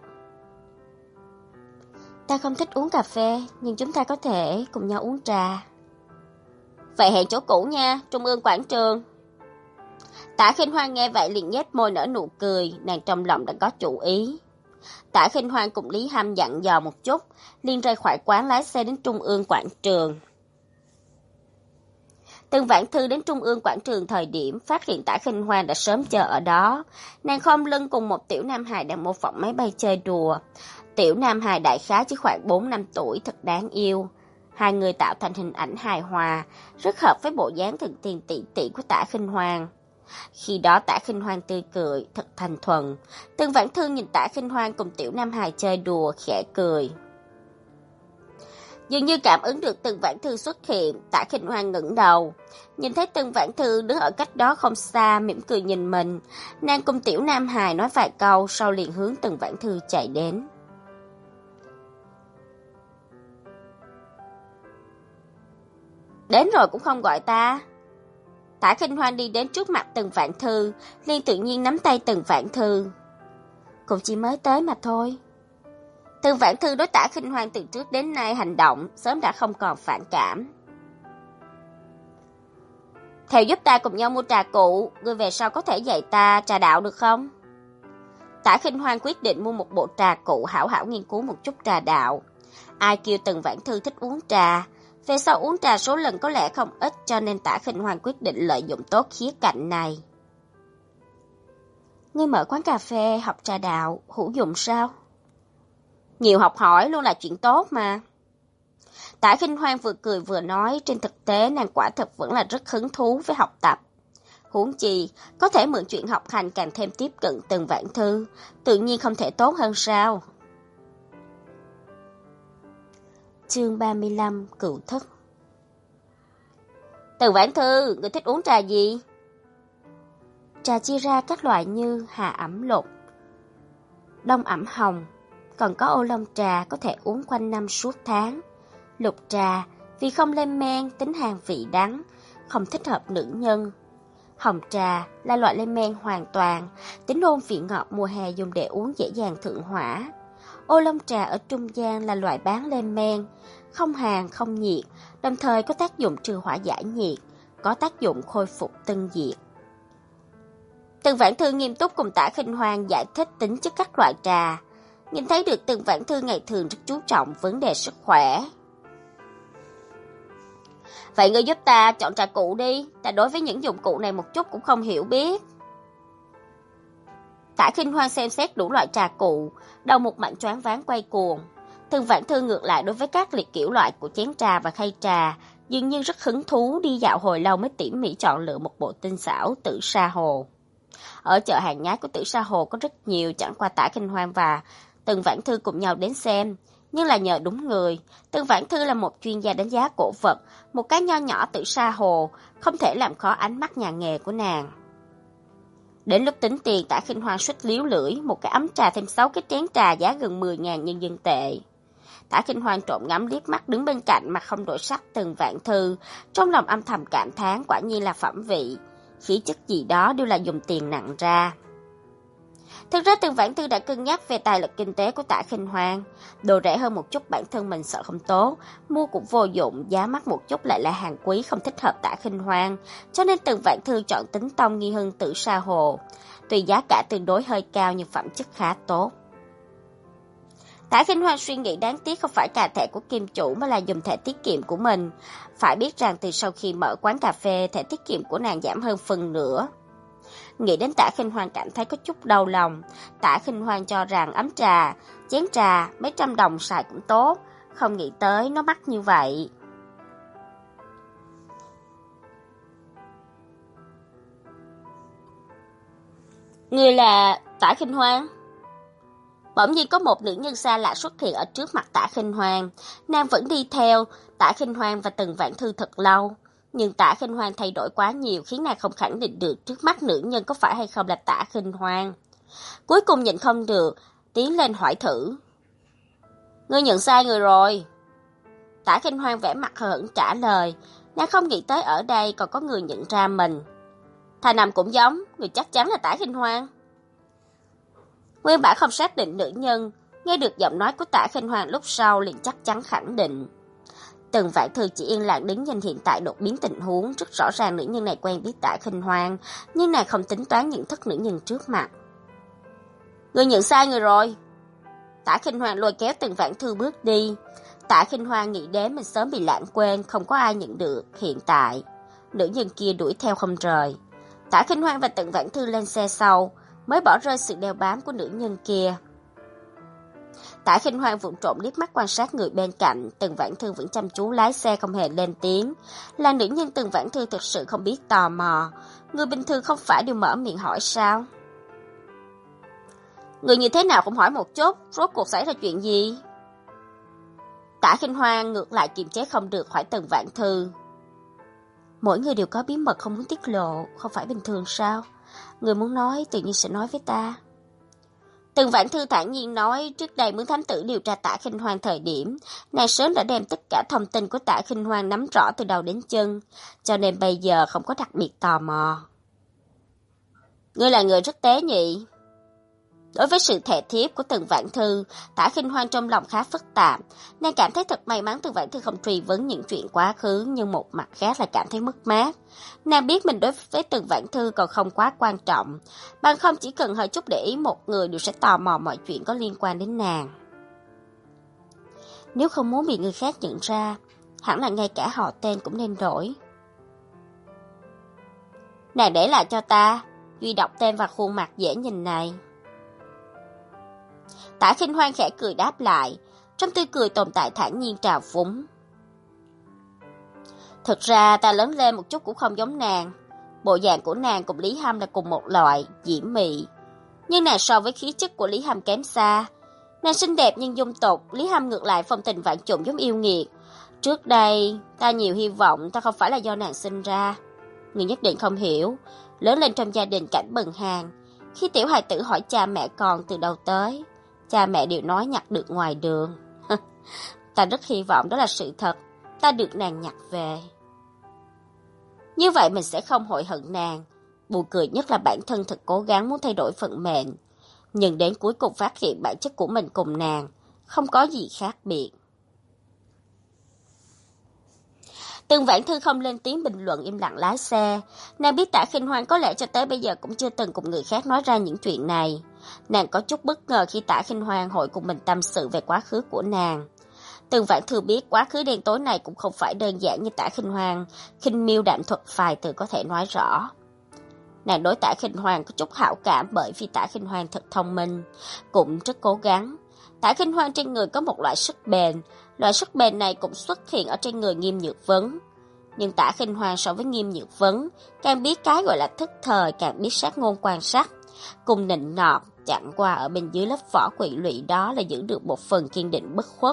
A: Ta không thích uống cà phê, nhưng chúng ta có thể cùng nhau uống trà. Vậy hẹn chỗ cũ nha, Trung ương quảng trường. Tạ Khinh Hoan nghe vậy liền nhếch môi nở nụ cười, nàng trong lòng đã có chủ ý. Tạ Khinh Hoan cùng Lý Hâm dặn dò một chút, liền rời khỏi quán lái xe đến Trung ương quảng trường. Tần Vãn Thư đến Trung ương quảng trường thời điểm phát hiện Tạ Khinh Hoan đã sớm chờ ở đó. Nàng khom lưng cùng một tiểu nam hài đang mô phỏng máy bay chơi đùa. Tiểu nam hài đại khái chỉ khoảng bốn năm tuổi, thật đáng yêu. Hai người tạo thành hình ảnh hài hòa, rất hợp với bộ dáng thần tiên tỷ tỷ của Tạ Khinh Hoan. Khi đó Tạ Khinh Hoan tươi cười, thật thành thuần. Tần Vãn Thư nhìn Tạ Khinh Hoan cùng tiểu nam hài chơi đùa, khẽ cười. Dường như cảm ứng được Tần Vãn Thư xuất hiện, Tạ Khinh Hoan ngẩng đầu, nhìn thấy Tần Vãn Thư đứng ở cách đó không xa, mỉm cười nhìn mình. Nàng cùng tiểu nam hài nói vài câu, sau liền hướng Tần Vãn Thư chạy đến. Đến rồi cũng không gọi ta. Tạ Khinh Hoan đi đến trước mặt Tần Vãn Thư, liền tự nhiên nắm tay Tần Vãn Thư. Cũng chỉ mới tới mà thôi. Tần Vãn Thư đối Tạ Khinh Hoan từ trước đến nay hành động sớm đã không còn phản cảm. Theo giúp ta cùng nhau mua trà cụ, ngươi về sau có thể dạy ta trà đạo được không? Tạ Khinh Hoan quyết định mua một bộ trà cụ, hảo hảo nghiên cứu một chút trà đạo. Ai kêu Tần Vãn Thư thích uống trà, về sau uống trà số lần có lẽ không ít, cho nên Tạ Khinh Hoan quyết định lợi dụng tốt khía cạnh này. Ngươi mở quán cà phê học trà đạo, hữu dụng sao? Nhiều học hỏi luôn là chuyện tốt mà. Tạ Khinh Hoan vừa cười vừa nói, trên thực tế nàng quả thực vẫn là rất hứng thú với học tập. Huống chi, có thể mượn chuyện học hành càng thêm tiếp cận Tần Vãn Thư, tự nhiên không thể tốt hơn sao. Chương ba mươi lăm, Cựu Thức. Tần Vãn Thư, người thích uống trà gì? Trà chia ra các loại như hà ẩm lục, đông ẩm hồng, còn có ô long trà có thể uống quanh năm suốt tháng. Lục trà vì không lên men, tính hàn vị đắng, không thích hợp nữ nhân. Hồng trà là loại lên men hoàn toàn, tính ôn vị ngọt mùa hè dùng để uống dễ dàng thượng hỏa. Ô long trà ở trung gian là loại bán lên men, không hàn không nhiệt, đồng thời có tác dụng trừ hỏa giải nhiệt, có tác dụng khôi phục tân diệt. Từng Vãn Thư nghiêm túc cùng Tả Khinh Hoan giải thích tính chất các loại trà, nhìn thấy được Từng Vãn Thư ngày thường rất chú trọng vấn đề sức khỏe. Vậy ngươi giúp ta chọn trà cụ đi, ta đối với những dụng cụ này một chút cũng không hiểu biết. Tả Khinh Hoan xem xét đủ loại trà cụ, đầu một mảnh choáng váng quay cuồng. Từng Vãn Thư ngược lại đối với các liệt kiểu loại của chén trà và khay trà, dường như rất hứng thú, đi dạo hồi lâu mới tỉ mỉ chọn lựa một bộ tinh xảo Tử Sa Hồ. Ở chợ hàng nhái của Tử Sa Hồ có rất nhiều, chẳng qua Tả Khinh Hoan và Từng Vãn Thư cùng nhau đến xem, nhưng là nhờ đúng người. Từng Vãn Thư là một chuyên gia đánh giá cổ vật, một cái nho nhỏ Tử Sa Hồ không thể làm khó ánh mắt nhà nghề của nàng. Đến lúc tính tiền, Tả Khinh Hoan suýt líu lưỡi, một cái ấm trà thêm sáu cái chén trà giá gần mười ngàn nhân dân tệ. Tả Khinh Hoan trộm ngắm liếc mắt đứng bên cạnh mặt không đổi sắc Từng Vãn Thư, trong lòng âm thầm cảm thán quả nhiên là phẩm vị, khí chất gì đó đều là dùng tiền nặng ra. Thực ra Từng Vãn Thư đã cân nhắc về tài lực kinh tế của Tả Khinh Hoan, đồ rẻ hơn một chút bản thân mình sợ không tốt, mua cũng vô dụng, giá mắc một chút lại là hàng quý không thích hợp Tả Khinh Hoan, cho nên Từng Vãn Thư chọn tính tông nghi hưng Tử Sa Hồ, tuy giá cả tương đối hơi cao nhưng phẩm chất khá tốt. Tả Khinh Hoan suy nghĩ đáng tiếc không phải cà thẻ của kim chủ mà là dùng thẻ tiết kiệm của mình, phải biết rằng từ sau khi mở quán cà phê thẻ tiết kiệm của nàng giảm hơn phần nửa. Nghĩ đến Tả Khinh Hoan cảm thấy có chút đau lòng. Tả Khinh Hoan cho rằng ấm trà, chén trà mấy trăm đồng xài cũng tốt, không nghĩ tới nó mắc như vậy. Người là Tả Khinh Hoan? Bỗng nhiên có một nữ nhân xa lạ xuất hiện ở trước mặt Tả Khinh Hoan. Nàng vẫn đi theo Tả Khinh Hoan và Từng Vãn Thư thật lâu, nhưng Tả Khinh Hoan thay đổi quá nhiều khiến nàng không khẳng định được trước mắt nữ nhân có phải hay không là Tả Khinh Hoan. Cuối cùng nhịn không được, tiến lên hỏi thử. Ngươi nhận sai người rồi. Tả Khinh Hoan vẻ mặt hờ hững trả lời, nàng không nghĩ tới ở đây còn có người nhận ra mình. Thà nằm cũng giống, người chắc chắn là Tả Khinh Hoan. Nguyên bản không xác định nữ nhân, nghe được giọng nói của Tả Khinh Hoan lúc sau liền chắc chắn khẳng định. Từng Vãn Thư chỉ yên lặng đứng nhìn hiện tại đột biến tình huống, rất rõ ràng nữ nhân này quen biết Tả Khinh Hoan, nhưng nàng không tính toán nhận thức nữ nhân trước mặt. Ngươi nhận sai người rồi. Tả Khinh Hoan lôi kéo Từng Vãn Thư bước đi. Tả Khinh Hoan nghĩ đến mình sớm bị lãng quên, không có ai nhận được hiện tại. Nữ nhân kia đuổi theo không rời. Tả Khinh Hoan và Từng Vãn Thư lên xe sau, mới bỏ rơi sự đeo bám của nữ nhân kia. Tả Khinh Hoan vụng trộm liếc mắt quan sát người bên cạnh, Từng Vãn Thư vẫn chăm chú lái xe không hề lên tiếng. Là nữ nhân Từng Vãn Thư thực sự không biết tò mò, người bình thường không phải đều mở miệng hỏi sao? Người như thế nào cũng hỏi một chút, rốt cuộc xảy ra chuyện gì? Tả Khinh Hoan ngược lại kiềm chế không được hỏi Từng Vãn Thư. Mỗi người đều có bí mật không muốn tiết lộ, không phải bình thường sao? Người muốn nói tự nhiên sẽ nói với ta. Từng Vãn Thư thản nhiên nói, trước đây Mướn Thám Tử điều tra Tả Khinh Hoan thời điểm, nàng sớm đã đem tất cả thông tin của Tả Khinh Hoan nắm rõ từ đầu đến chân, cho nên bây giờ không có đặc biệt tò mò. Ngươi là người rất tế nhị. Đối với sự thề thiếp của Từng Vãn Thư, Tả Khinh Hoan trong lòng khá phức tạp. Nàng cảm thấy thật may mắn Từng Vãn Thư không truy vấn những chuyện quá khứ, nhưng một mặt khác là cảm thấy mất mát. Nàng biết mình đối với Từng Vãn Thư còn không quá quan trọng, bằng không chỉ cần hơi chút để ý một người đều sẽ tò mò mọi chuyện có liên quan đến nàng. Nếu không muốn bị người khác nhận ra, hẳn là ngay cả họ tên cũng nên đổi. Nàng để lại cho ta, Duy đọc tên và khuôn mặt dễ nhìn này. Tả Khinh Hoan khẽ cười đáp lại, trong tươi cười tồn tại thản nhiên trào phúng. Thực ra ta lớn lên một chút cũng không giống nàng. Bộ dạng của nàng cùng Lý Hâm là cùng một loại, diễm mị. Nhưng nàng so với khí chất của Lý Hâm kém xa. Nàng xinh đẹp nhưng dung tục, Lý Hâm ngược lại phong tình vạn trùng giống yêu nghiệt. Trước đây, ta nhiều hy vọng ta không phải là do nàng sinh ra. Người nhất định không hiểu, lớn lên trong gia đình cảnh bần hàn. Khi tiểu hài tử hỏi cha mẹ con từ đâu tới, cha mẹ đều nói nhặt được ngoài đường. Ta rất hy vọng đó là sự thật, ta được nàng nhặt về. Như vậy mình sẽ không hối hận nàng, Buồn cười nhất là bản thân thật cố gắng muốn thay đổi vận mệnh, nhưng đến cuối cùng phát hiện bản chất của mình cùng nàng không có gì khác biệt. Tường Vãn Thư không lên tiếng bình luận, im lặng lái xe. Nàng biết Tạ Khinh Hoan có lẽ cho tới bây giờ cũng chưa từng cùng người khác nói ra những chuyện này. Nàng có chút bất ngờ khi Tạ Khinh Hoan hội cùng mình tâm sự về quá khứ của nàng. Tường Vãn Thư biết quá khứ đen tối này cũng không phải đơn giản như Tạ Khinh Hoan khinh miêu đạm thuật vài từ có thể nói rõ. Nàng đối Tạ Khinh Hoan có chút hảo cảm bởi vì Tạ Khinh Hoan thật thông minh, cũng rất cố gắng. Tạ Khinh Hoan trên người có một loại sức bền, loại sức bền này cũng xuất hiện ở trên người Nghiêm Nhược Vấn. Nhưng Tạ Khinh Hoan so với Nghiêm Nhược Vấn, càng biết cái gọi là thức thời, càng biết sát ngôn quan sát, cùng nịnh nọt, chẳng qua ở bên dưới lớp vỏ quỷ lụy đó là giữ được một phần kiên định bất khuất.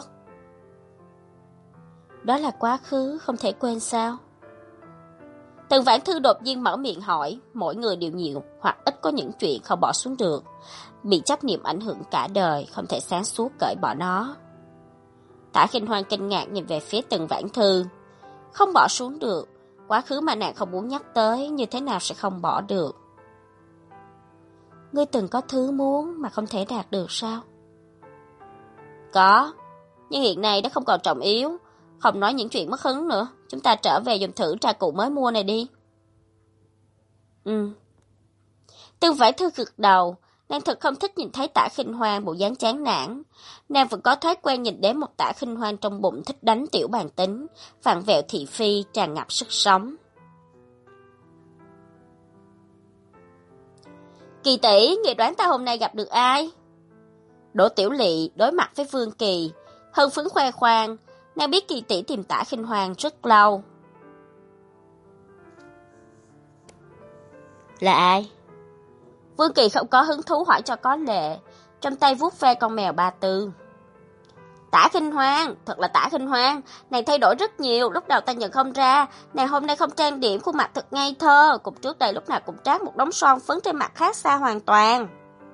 A: Đó là quá khứ, không thể quên sao? Tường Vãn Thư đột nhiên mở miệng hỏi, mỗi người đều nhiều hoặc ít có những chuyện không bỏ xuống được, bị chấp niệm ảnh hưởng cả đời, không thể sáng suốt cởi bỏ nó. Tạ Khinh Hoan kinh ngạc nhìn về phía Tường Vãn Thư, không bỏ xuống được, quá khứ mà nàng không muốn nhắc tới, như thế nào sẽ không bỏ được? Ngươi từng có thứ muốn mà không thể đạt được sao? Có, nhưng hiện nay đã không còn trọng yếu. Không nói những chuyện mất hứng nữa, chúng ta trở về dùng thử trà cụ mới mua này đi. Ừ. Tường Vãn Thư gật đầu, nàng thật không thích nhìn thấy Tạ Khinh Hoan bộ dáng chán nản. Nàng vẫn có thói quen nhìn đến một Tạ Khinh Hoan trong bụng thích đánh tiểu bàn tính, vặn vẹo thị phi, tràn ngập sức sống. Kỳ tỷ, ngươi đoán ta hôm nay gặp được ai? Đỗ Tiểu Lị đối mặt với Vương Kỳ, hân phấn khoe khoang. Nàng biết Kỳ tỷ tìm Tạ Khinh Hoan rất lâu. Là ai? Vương Kỳ không có hứng thú hỏi cho có lệ, trong tay vuốt ve con mèo ba tư. Tạ Khinh Hoan, thật là Tạ Khinh Hoan, nàng thay đổi rất nhiều, lúc đầu ta nhận không ra, nàng hôm nay không trang điểm, khuôn mặt thật ngây thơ, cùng trước đây lúc nào cũng trát một đống son phấn trên mặt khác xa hoàn toàn.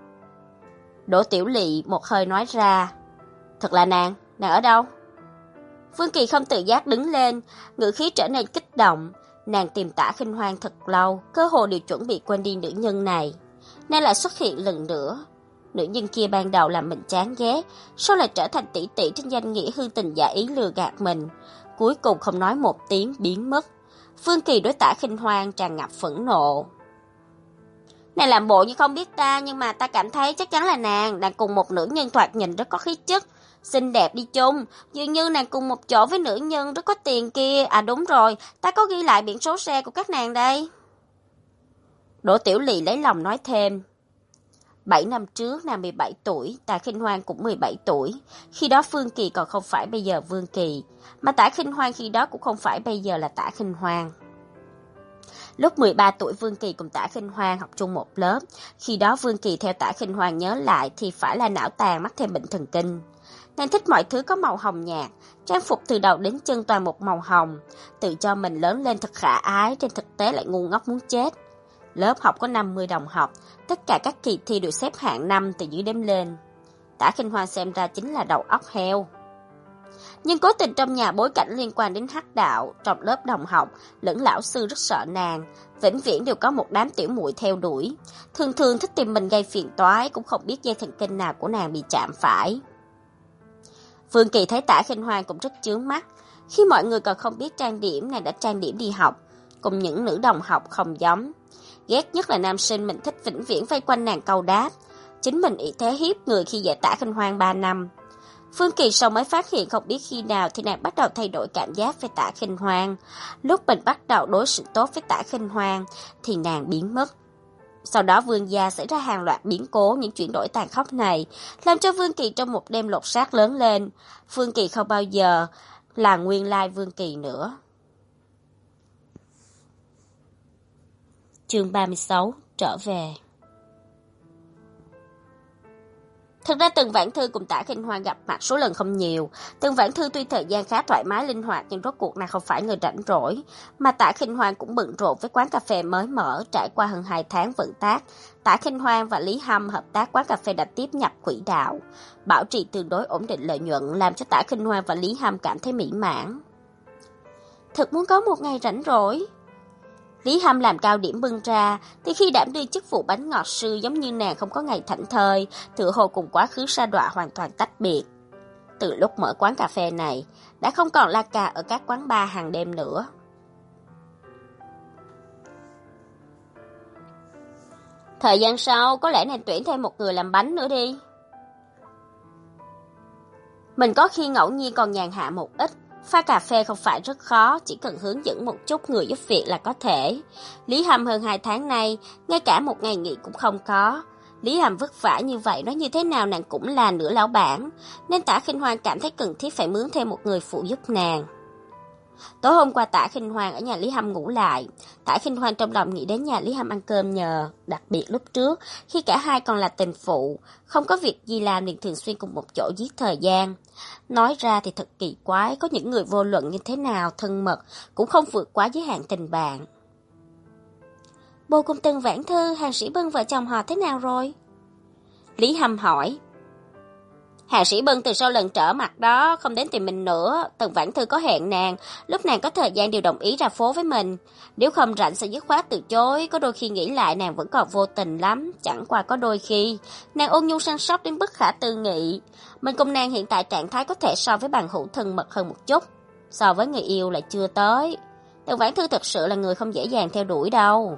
A: Đỗ Tiểu Lị một hơi nói ra, thật là nàng, nàng ở đâu? Vương Kỳ không tự giác đứng lên, ngữ khí trở nên kích động. Nàng tìm Tạ Khinh Hoan thật lâu, cơ hồ đều chuẩn bị quên đi nữ nhân này. Nàng lại xuất hiện lần nữa. Nữ nhân kia ban đầu làm mình chán ghét, sau lại trở thành tỷ tỷ trên danh nghĩa hư tình giả ý lừa gạt mình. Cuối cùng không nói một tiếng biến mất. Vương Kỳ đối Tạ Khinh Hoan tràn ngập phẫn nộ. Nàng làm bộ như không biết ta, nhưng mà ta cảm thấy chắc chắn là nàng, nàng cùng một nữ nhân thoạt nhìn rất có khí chất, xinh đẹp đi chung, dường như nàng cùng một chỗ với nữ nhân rất có tiền kia. À đúng rồi, ta có ghi lại biển số xe của các nàng đây. Đỗ Tiểu Lị lấy lòng nói thêm. Bảy năm trước nàng mười bảy tuổi, Tạ Khinh Hoan cũng mười bảy tuổi. Khi đó Vương Kỳ còn không phải bây giờ Vương Kỳ, mà Tạ Khinh Hoan khi đó cũng không phải bây giờ là Tạ Khinh Hoan. Lúc mười ba tuổi Vương Kỳ cùng Tạ Khinh Hoan học chung một lớp. Khi đó Vương Kỳ theo Tạ Khinh Hoan nhớ lại thì phải là não tàn mắc thêm bệnh thần kinh. Nàng thích mọi thứ có màu hồng nhạt, trang phục từ đầu đến chân toàn một màu hồng, tự cho mình lớn lên thật khả ái, trên thực tế lại ngu ngốc muốn chết. Lớp học có năm mươi đồng học, tất cả các kỳ thi đều xếp hạng năm từ dưới đếm lên. Tạ Khinh Hoan xem ra chính là đầu óc heo. Nhưng cố tình trong nhà bối cảnh liên quan đến hắc đạo, trong lớp đồng học, lẫn lão sư rất sợ nàng, vĩnh viễn đều có một đám tiểu muội theo đuổi, thường thường thích tìm mình gây phiền toái, cũng không biết dây thần kinh nào của nàng bị chạm phải. Vương Kỳ thấy Tạ Khinh Hoan cũng rất chướng mắt, khi mọi người còn không biết trang điểm, nàng đã trang điểm đi học, cùng những nữ đồng học không giống. Ghét nhất là nam sinh mình thích vĩnh viễn vây quanh nàng câu đáp, chính mình ý thế hiếp người khi dạy Tạ Khinh Hoan ba năm. Phương Kỳ sau mới phát hiện không biết khi nào thì nàng bắt đầu thay đổi cảm giác về Tạ Khinh Hoan. Lúc mình bắt đầu đối xử tốt với Tạ Khinh Hoan thì nàng biến mất. Sau đó Vương gia xảy ra hàng loạt biến cố, những chuyển đổi tàn khốc này làm cho Vương Kỳ trong một đêm lột xác lớn lên. Phương Kỳ không bao giờ là nguyên lai Vương Kỳ nữa. Chương ba mươi sáu, trở về. Thực ra Tường Vãn Thư cùng Tạ Khinh Hoan gặp mặt số lần không nhiều. Tường Vãn Thư tuy thời gian khá thoải mái linh hoạt, nhưng rốt cuộc nàng không phải người rảnh rỗi, mà Tạ Khinh Hoan cũng bận rộn với quán cà phê mới mở. Trải qua hơn hai tháng vận tác, Tạ Khinh Hoan và Lý Hâm hợp tác, quán cà phê đã tiếp nhập quỹ đạo, bảo trì tương đối ổn định lợi nhuận, làm cho Tạ Khinh Hoan và Lý Hâm cảm thấy mỹ mãn. Thật muốn có một ngày rảnh rỗi. Lý Hâm làm cao điểm bưng ra, thì khi đảm đương chức vụ bánh ngọt sư giống như nàng không có ngày thảnh thơi, tựa hồ cùng quá khứ sa đọa hoàn toàn tách biệt. Từ lúc mở quán cà phê này, đã không còn la cà ở các quán bar hàng đêm nữa. Thời gian sau, có lẽ nàng tuyển thêm một người làm bánh nữa đi. Mình có khi ngẫu nhiên còn nhàn hạ một ít. Pha cà phê không phải rất khó, chỉ cần hướng dẫn một chút người giúp việc là có thể. Lý Hâm hơn hai tháng nay, ngay cả một ngày nghỉ cũng không có. Lý Hâm vất vả như vậy, nói như thế nào nàng cũng là nửa lão bản, nên Tả Khinh Hoan cảm thấy cần thiết phải mướn thêm một người phụ giúp nàng. Tối hôm qua Tả Khinh Hoan ở nhà Lý Hâm ngủ lại. Tả Khinh Hoan trong lòng nghĩ đến nhà Lý Hâm ăn cơm nhờ, đặc biệt lúc trước, khi cả hai còn là tình phụ, không có việc gì làm liền thường xuyên cùng một chỗ giết thời gian. Nói ra thì thật kỳ quái, có những người vô luận như thế nào thân mật cũng không vượt quá giới hạn tình bạn. Bồ cùng Tần Vãn Thư, Hàn Sĩ Bân vợ chồng họ thế nào rồi? Lý Hâm hỏi. Hà Sĩ Bân từ sau lần trở mặt đó không đến tìm mình nữa. Tần Vãn Thư có hẹn nàng, lúc nàng có thời gian đều đồng ý ra phố với mình. Nếu không rảnh sẽ dứt khoát từ chối. Có đôi khi nghĩ lại nàng vẫn còn vô tình lắm. Chẳng qua có đôi khi nàng ôn nhu săn sóc đến bất khả tư nghị. Mình cùng nàng hiện tại trạng thái có thể so với bằng hữu thân mật hơn một chút, so với người yêu lại chưa tới. Tần Vãn Thư thật sự là người không dễ dàng theo đuổi đâu.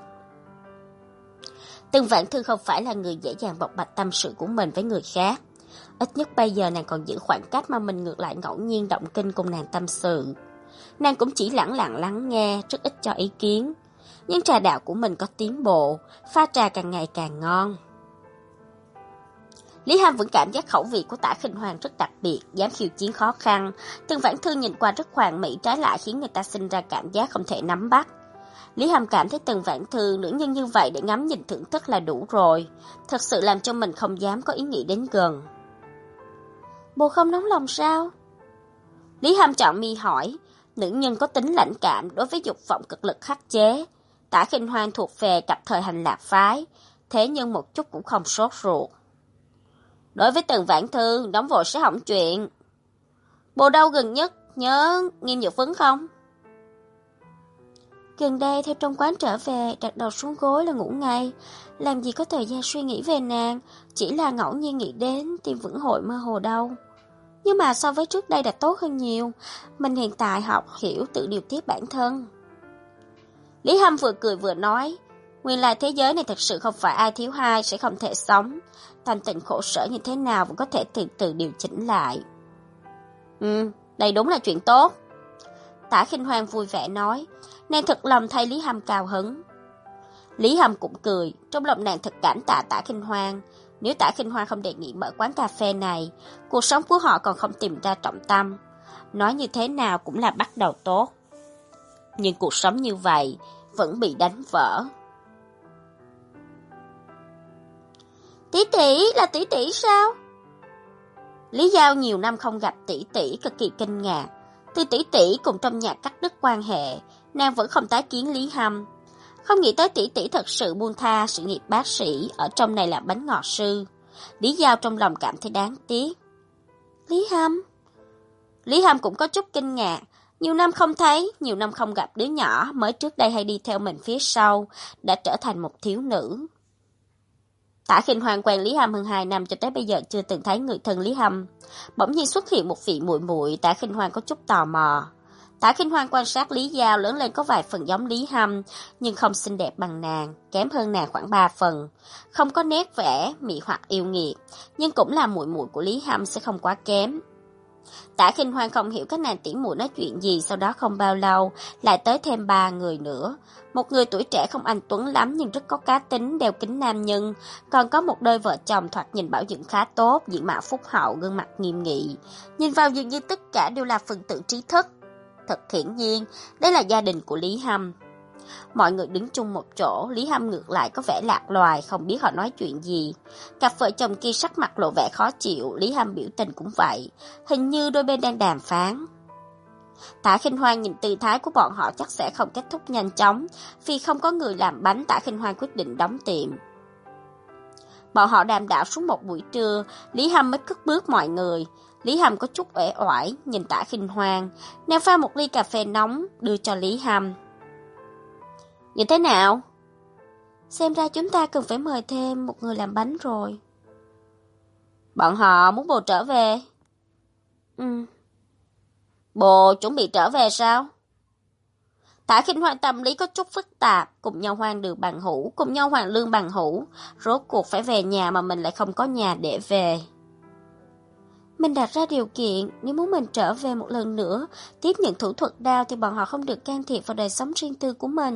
A: Tần Vãn Thư không phải là người dễ dàng bộc bạch tâm sự của mình với người khác. Ít nhất bây giờ nàng còn giữ khoảng cách, mà mình ngược lại ngẫu nhiên động kinh cùng nàng tâm sự. Nàng cũng chỉ lẳng lặng lắng nghe, rất ít cho ý kiến. Nhưng trà đạo của mình có tiến bộ, pha trà càng ngày càng ngon. Lý Hâm vẫn cảm giác khẩu vị của Tả Khinh Hoan rất đặc biệt, dám khiêu chiến khó khăn. Tần Vãn Thư nhìn qua rất hoàn mỹ, trái lại khiến người ta sinh ra cảm giác không thể nắm bắt. Lý Hâm cảm thấy Tần Vãn Thư nữ nhân như vậy để ngắm nhìn thưởng thức là đủ rồi, thật sự làm cho mình không dám có ý nghĩ đến gần. Bồ không nóng lòng sao? Lý Hâm chọn mi hỏi. Nữ nhân có tính lãnh cảm, đối với dục vọng cực lực khắc chế. Tả Khinh Hoan thuộc về cặp thời hành lạc phái, thế nhưng một chút cũng không sốt ruột. Đối với Tần Vãn Thư, nóng vội sẽ hỏng chuyện. Bồ đâu gần nhất, nhớ Nghiêm Nhược Vấn không? Gần đây theo trong quán trở về, đặt đầu xuống gối là ngủ ngay. Làm gì có thời gian suy nghĩ về nàng, chỉ là ngẫu nhiên nghĩ đến, tim vẫn hội mơ hồ đâu. Nhưng mà so với trước đây đã tốt hơn nhiều. Mình hiện tại học hiểu tự điều tiết bản thân. Lý Hâm vừa cười vừa nói. Nguyên lai thế giới này thật sự không phải ai thiếu hai sẽ không thể sống. Tâm tình khổ sở như thế nào vẫn có thể từ từ điều chỉnh lại. Ừ, đây đúng là chuyện tốt. Tả Khinh Hoan vui vẻ nói. Nàng thật lòng thay Lý Hâm cao hứng. Lý Hâm cũng cười. Trong lòng nàng thật cảm tạ Tả Khinh Hoan. Nếu Tả Khinh Hoan không đề nghị mở quán cà phê này, cuộc sống của họ còn không tìm ra trọng tâm. Nói như thế nào cũng là bắt đầu tốt. Nhưng cuộc sống như vậy vẫn bị đánh vỡ. Tỷ tỷ là tỷ tỷ sao? Lý Giao nhiều năm không gặp tỷ tỷ cực kỳ kinh ngạc. Từ tỷ tỷ cùng trong nhà cắt đứt quan hệ, nàng vẫn không tái kiến Lý Hâm. Không nghĩ tới tỷ tỷ thật sự buông tha sự nghiệp bác sĩ, ở trong này làm bánh ngọt sư. Lý Giao trong lòng cảm thấy đáng tiếc. Lý Hâm? Lý Hâm cũng có chút kinh ngạc. Nhiều năm không thấy, nhiều năm không gặp đứa nhỏ, mới trước đây hay đi theo mình phía sau, đã trở thành một thiếu nữ. Tả Khinh Hoan quen Lý Hâm hơn hai năm, cho tới bây giờ chưa từng thấy người thân Lý Hâm. Bỗng nhiên xuất hiện một vị muội muội, Tả Khinh Hoan có chút tò mò. Tả Khinh Hoan quan sát Lý Giao lớn lên có vài phần giống Lý Hâm, nhưng không xinh đẹp bằng nàng, kém hơn nàng khoảng ba phần. Không có nét vẽ, mị hoặc yêu nghiệt, nhưng cũng là muội muội của Lý Hâm sẽ không quá kém. Tả Khinh Hoan không hiểu các nàng tỉ muội nói chuyện gì, sau đó không bao lâu lại tới thêm ba người nữa. Một người tuổi trẻ không anh tuấn lắm nhưng rất có cá tính, đeo kính nam nhân, còn có một đôi vợ chồng thoạt nhìn bảo dưỡng khá tốt, diện mạo phúc hậu, gương mặt nghiêm nghị. Nhìn vào dường như tất cả đều là phần tử trí thức. Thật hiển nhiên, đây là gia đình của Lý Hâm. Mọi người đứng chung một chỗ, Lý Hâm ngược lại có vẻ lạc loài, không biết họ nói chuyện gì. Cặp vợ chồng kia sắc mặt lộ vẻ khó chịu, Lý Hâm biểu tình cũng vậy, hình như đôi bên đang đàm phán. Tả Khinh Hoan nhìn tư thái của bọn họ chắc sẽ không kết thúc nhanh chóng, vì không có người làm bánh. Tả Khinh Hoan quyết định đóng tiệm. Bọn họ đàm đạo suốt một buổi trưa, Lý Hâm mới cất bước mọi người. Lý Hâm có chút uể oải, nhìn Tả Khinh Hoan, nàng pha một ly cà phê nóng đưa cho Lý Hâm. Như thế nào? Xem ra chúng ta cần phải mời thêm một người làm bánh rồi. Bọn họ muốn bồ trở về? Ừ. Bồ chuẩn bị trở về sao? Tạ Khinh Hoan tâm lý có chút phức tạp, cùng nhau hoang đường bằng hữu, cùng nhau hoàn lương bằng hữu, rốt cuộc phải về nhà mà mình lại không có nhà để về. Mình đặt ra điều kiện, nếu muốn mình trở về một lần nữa, tiếp nhận thủ thuật đao thì bọn họ không được can thiệp vào đời sống riêng tư của mình.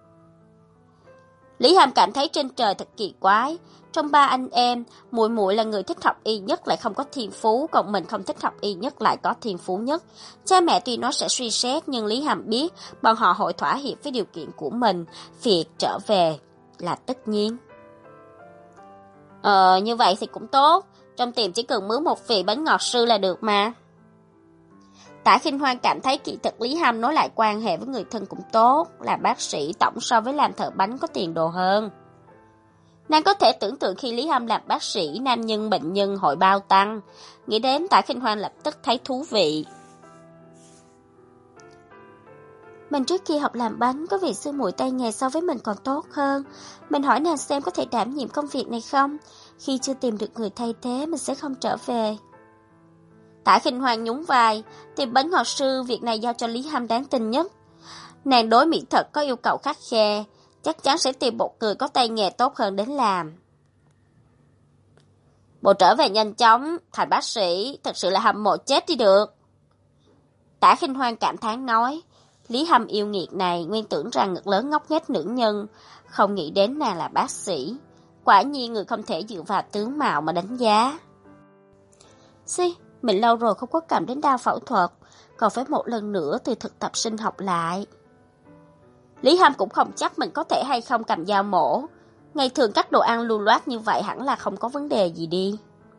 A: Lý Hàm cảm thấy trên trời thật kỳ quái, trong ba anh em, muội muội là người thích học y nhất lại không có thiên phú, còn mình không thích học y nhất lại có thiên phú nhất. Cha mẹ tuy nó sẽ suy xét, nhưng Lý Hàm biết bọn họ hội thỏa hiệp với điều kiện của mình, việc trở về là tất nhiên. Ờ, như vậy thì cũng tốt, trong tiệm chỉ cần mướn một vị bánh ngọt sư là được mà. Tạ Khinh Hoan cảm thấy kỳ thực Lý Hàm nối lại quan hệ với người thân cũng tốt, là bác sĩ tổng so với làm thợ bánh có tiền đồ hơn. Nàng có thể tưởng tượng khi Lý Hàm làm bác sĩ, nam nhân bệnh nhân hội bao tăng, nghĩ đến Tạ Khinh Hoan lập tức thấy thú vị. Mình trước khi học làm bánh có vị sư muội tay nghề so với mình còn tốt hơn. Mình hỏi nàng xem có thể đảm nhiệm công việc này không? Khi chưa tìm được người thay thế mình sẽ không trở về. Tạ Khinh Hoan nhún vai, tìm bánh ngọt sư việc này giao cho Lý Hàm đáng tin nhất. Nàng đối mỹ thuật có yêu cầu khắt khe, chắc chắn sẽ tìm một người có tay nghề tốt hơn đến làm. Bộ trở về nhanh chóng, thành bác sĩ, thật sự là hâm mộ chết đi được. Tạ Khinh Hoan cảm thán nói, Lý Hàm yêu nghiệt này nguyên tưởng rằng ngực lớn ngốc nghếch nữ nhân, không nghĩ đến nàng là bác sĩ. Quả nhiên người không thể dựa vào tướng mạo mà đánh giá. Xì, mình lâu rồi không có cầm đến đao phẫu thuật, còn phải một lần nữa từ thực tập sinh học lại. Lý Hàm cũng không chắc mình có thể hay không cầm dao mổ. Ngày thường cắt đồ ăn lưu loát như vậy hẳn là không có vấn đề gì đi.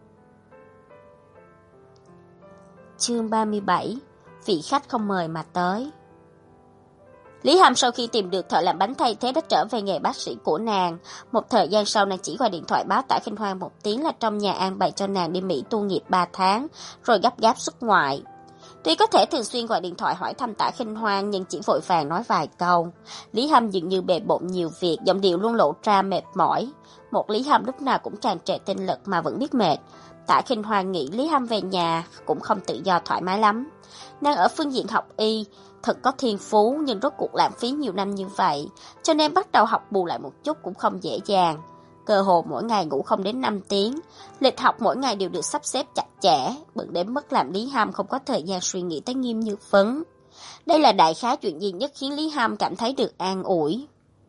A: Chương ba mươi bảy. Vị khách không mời mà tới. Lý Hàm sau khi tìm được thợ làm bánh thay thế đã trở về nghề bác sĩ của nàng. Một thời gian sau nàng chỉ gọi điện thoại báo Tạ Khinh Hoan một tiếng là trong nhà an bài cho nàng đi Mỹ tu nghiệp ba tháng, rồi gấp gáp xuất ngoại. Tuy có thể thường xuyên gọi điện thoại hỏi thăm Tạ Khinh Hoan nhưng chỉ vội vàng nói vài câu. Lý Hàm dường như bề bộn nhiều việc, giọng điệu luôn lộ ra mệt mỏi. Một Lý Hàm lúc nào cũng tràn trề tinh lực mà vẫn biết mệt. Tạ Khinh Hoan nghĩ Lý Hàm về nhà cũng không tự do thoải mái lắm. Nàng ở phương diện học y thật có thiên phú nhưng rốt cuộc lãng phí nhiều năm như vậy, cho nên bắt đầu học bù lại một chút cũng không dễ dàng. Cơ hồ mỗi ngày ngủ không đến năm tiếng, lịch học mỗi ngày đều được sắp xếp chặt chẽ, bận đến mức làm Lý Hàm không có thời gian suy nghĩ tới Nghiêm Như Phấn. Đây là đại khái chuyện duy nhất khiến Lý Hàm cảm thấy được an ủi.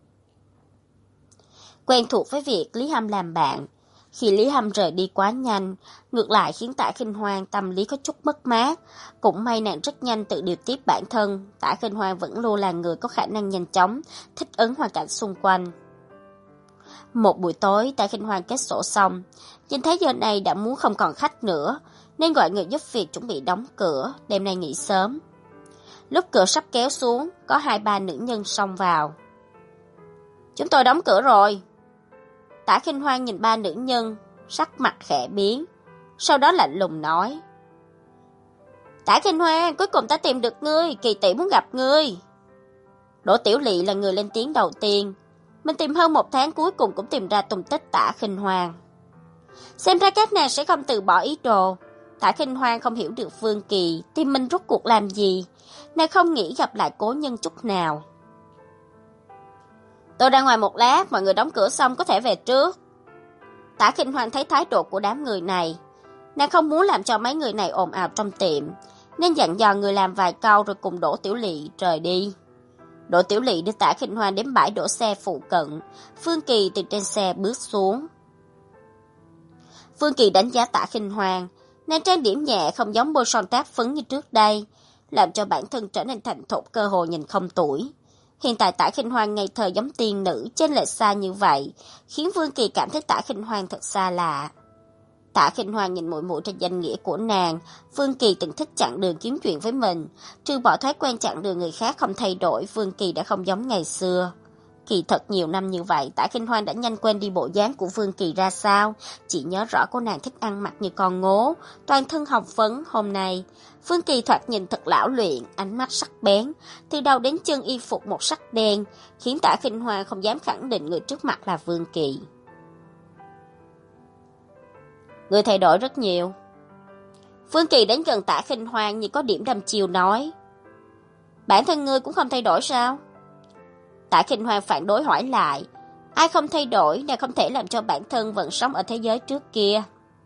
A: Quen thuộc với việc Lý Hàm làm bạn, khi Lý Hàm rời đi quá nhanh, ngược lại khiến Tạ Khinh Hoan tâm lý có chút mất mát. Cũng may nàng rất nhanh tự điều tiếp bản thân, Tạ Khinh Hoan vẫn luôn là người có khả năng nhanh chóng, thích ứng hoàn cảnh xung quanh. Một buổi tối, Tạ Khinh Hoan kết sổ xong, nhìn thấy giờ này đã muốn không còn khách nữa, nên gọi người giúp việc chuẩn bị đóng cửa, đêm nay nghỉ sớm. Lúc cửa sắp kéo xuống, có hai ba nữ nhân xông vào. Chúng tôi đóng cửa rồi. Tạ Khinh Hoan nhìn ba nữ nhân, sắc mặt khẽ biến, sau đó lạnh lùng nói. Tạ Khinh Hoan, cuối cùng ta tìm được ngươi, Kỳ tỷ muốn gặp ngươi. Đỗ Tiểu Lị là người lên tiếng đầu tiên. Mình tìm hơn một tháng cuối cùng cũng tìm ra tung tích Tạ Khinh Hoan. Xem ra các nàng sẽ không từ bỏ ý đồ. Tạ Khinh Hoan không hiểu được Vương Kỳ tìm mình rốt cuộc làm gì. Nàng không nghĩ gặp lại cố nhân chút nào. Tôi ra ngoài một lát, mọi người đóng cửa xong có thể về trước. Tạ Khinh Hoan thấy thái độ của đám người này. Nàng không muốn làm cho mấy người này ồn ào trong tiệm, nên dặn dò người làm vài câu rồi cùng Đỗ Tiểu Lị rời đi. Đỗ Tiểu Lị đưa Tạ Khinh Hoan đến bãi đổ xe phụ cận. Phương Kỳ từ trên xe bước xuống. Phương Kỳ đánh giá Tạ Khinh Hoan, nàng trang điểm nhẹ không giống bôi son trát phấn như trước đây, làm cho bản thân trở nên thành thục cơ hồ nhìn không tuổi. Hiện tại Tạ Khinh Hoan ngây thơ giống tiên nữ, chênh lệch xa như vậy, khiến Vương Kỳ cảm thấy Tạ Khinh Hoan thật xa lạ. Tạ Khinh Hoan nhìn muội muội trên danh nghĩa của nàng, Vương Kỳ từng thích chặn đường kiếm chuyện với mình, trừ bỏ thói quen chặn đường người khác không thay đổi, Vương Kỳ đã không giống ngày xưa. Kỳ thật nhiều năm như vậy, Tạ Khinh Hoan đã nhanh quên đi bộ dáng của Vương Kỳ ra sao, chỉ nhớ rõ cô nàng thích ăn mặc như con ngố, toàn thân hồng phấn. Hôm nay, Vương Kỳ thoạt nhìn thật lão luyện, ánh mắt sắc bén, từ đầu đến chân y phục một sắc đen, khiến Tạ Khinh Hoan không dám khẳng định người trước mặt là Vương Kỳ. Người thay đổi rất nhiều. Vương Kỳ đến gần Tạ Khinh Hoan như có điểm đâm chiêu nói. Bản thân ngươi cũng không thay đổi sao? Tạ Khinh Hoan phản đối hỏi lại. Ai không thay đổi, nàng không thể làm cho bản thân vẫn sống ở thế giới trước kia.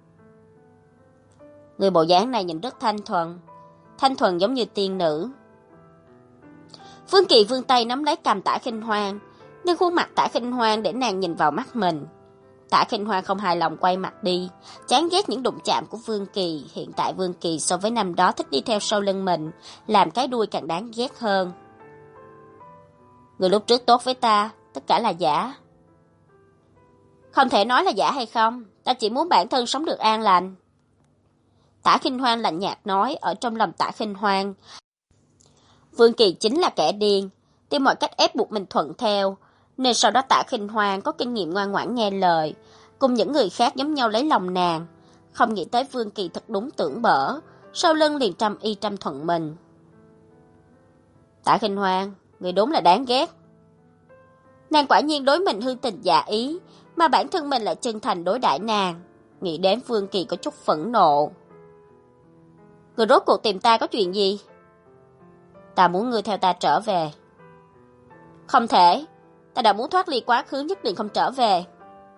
A: Người bộ dáng này nhìn rất thanh thuần, thanh thuần giống như tiên nữ. Vương Kỳ vươn tay nắm lấy cằm Tạ Khinh Hoan, nhưng khuôn mặt Tạ Khinh Hoan để nàng nhìn vào mắt mình. Tạ Khinh Hoan không hài lòng quay mặt đi, chán ghét những đụng chạm của Vương Kỳ. Hiện tại Vương Kỳ so với năm đó thích đi theo sau lưng mình, làm cái đuôi càng đáng ghét hơn. Người lúc trước tốt với ta, tất cả là giả. Không thể nói là giả hay không, ta chỉ muốn bản thân sống được an lành. Tạ Khinh Hoan lạnh nhạt nói. Ở trong lòng Tạ Khinh Hoan, Vương Kỳ chính là kẻ điên, tìm mọi cách ép buộc mình thuận theo, nên sau đó Tạ Khinh Hoan có kinh nghiệm ngoan ngoãn nghe lời, cùng những người khác giống nhau lấy lòng nàng. Không nghĩ tới Vương Kỳ thật đúng tưởng bở, sau lưng liền trăm y trăm thuận mình. Tạ Khinh Hoan, người đúng là đáng ghét. Nàng quả nhiên đối mình hư tình giả ý, mà bản thân mình lại chân thành đối đãi nàng. Nghĩ đến Vương Kỳ có chút phẫn nộ. Người rốt cuộc tìm ta có chuyện gì? Ta muốn ngươi theo ta trở về. Không thể, ta đã muốn thoát ly quá khứ, nhất định không trở về.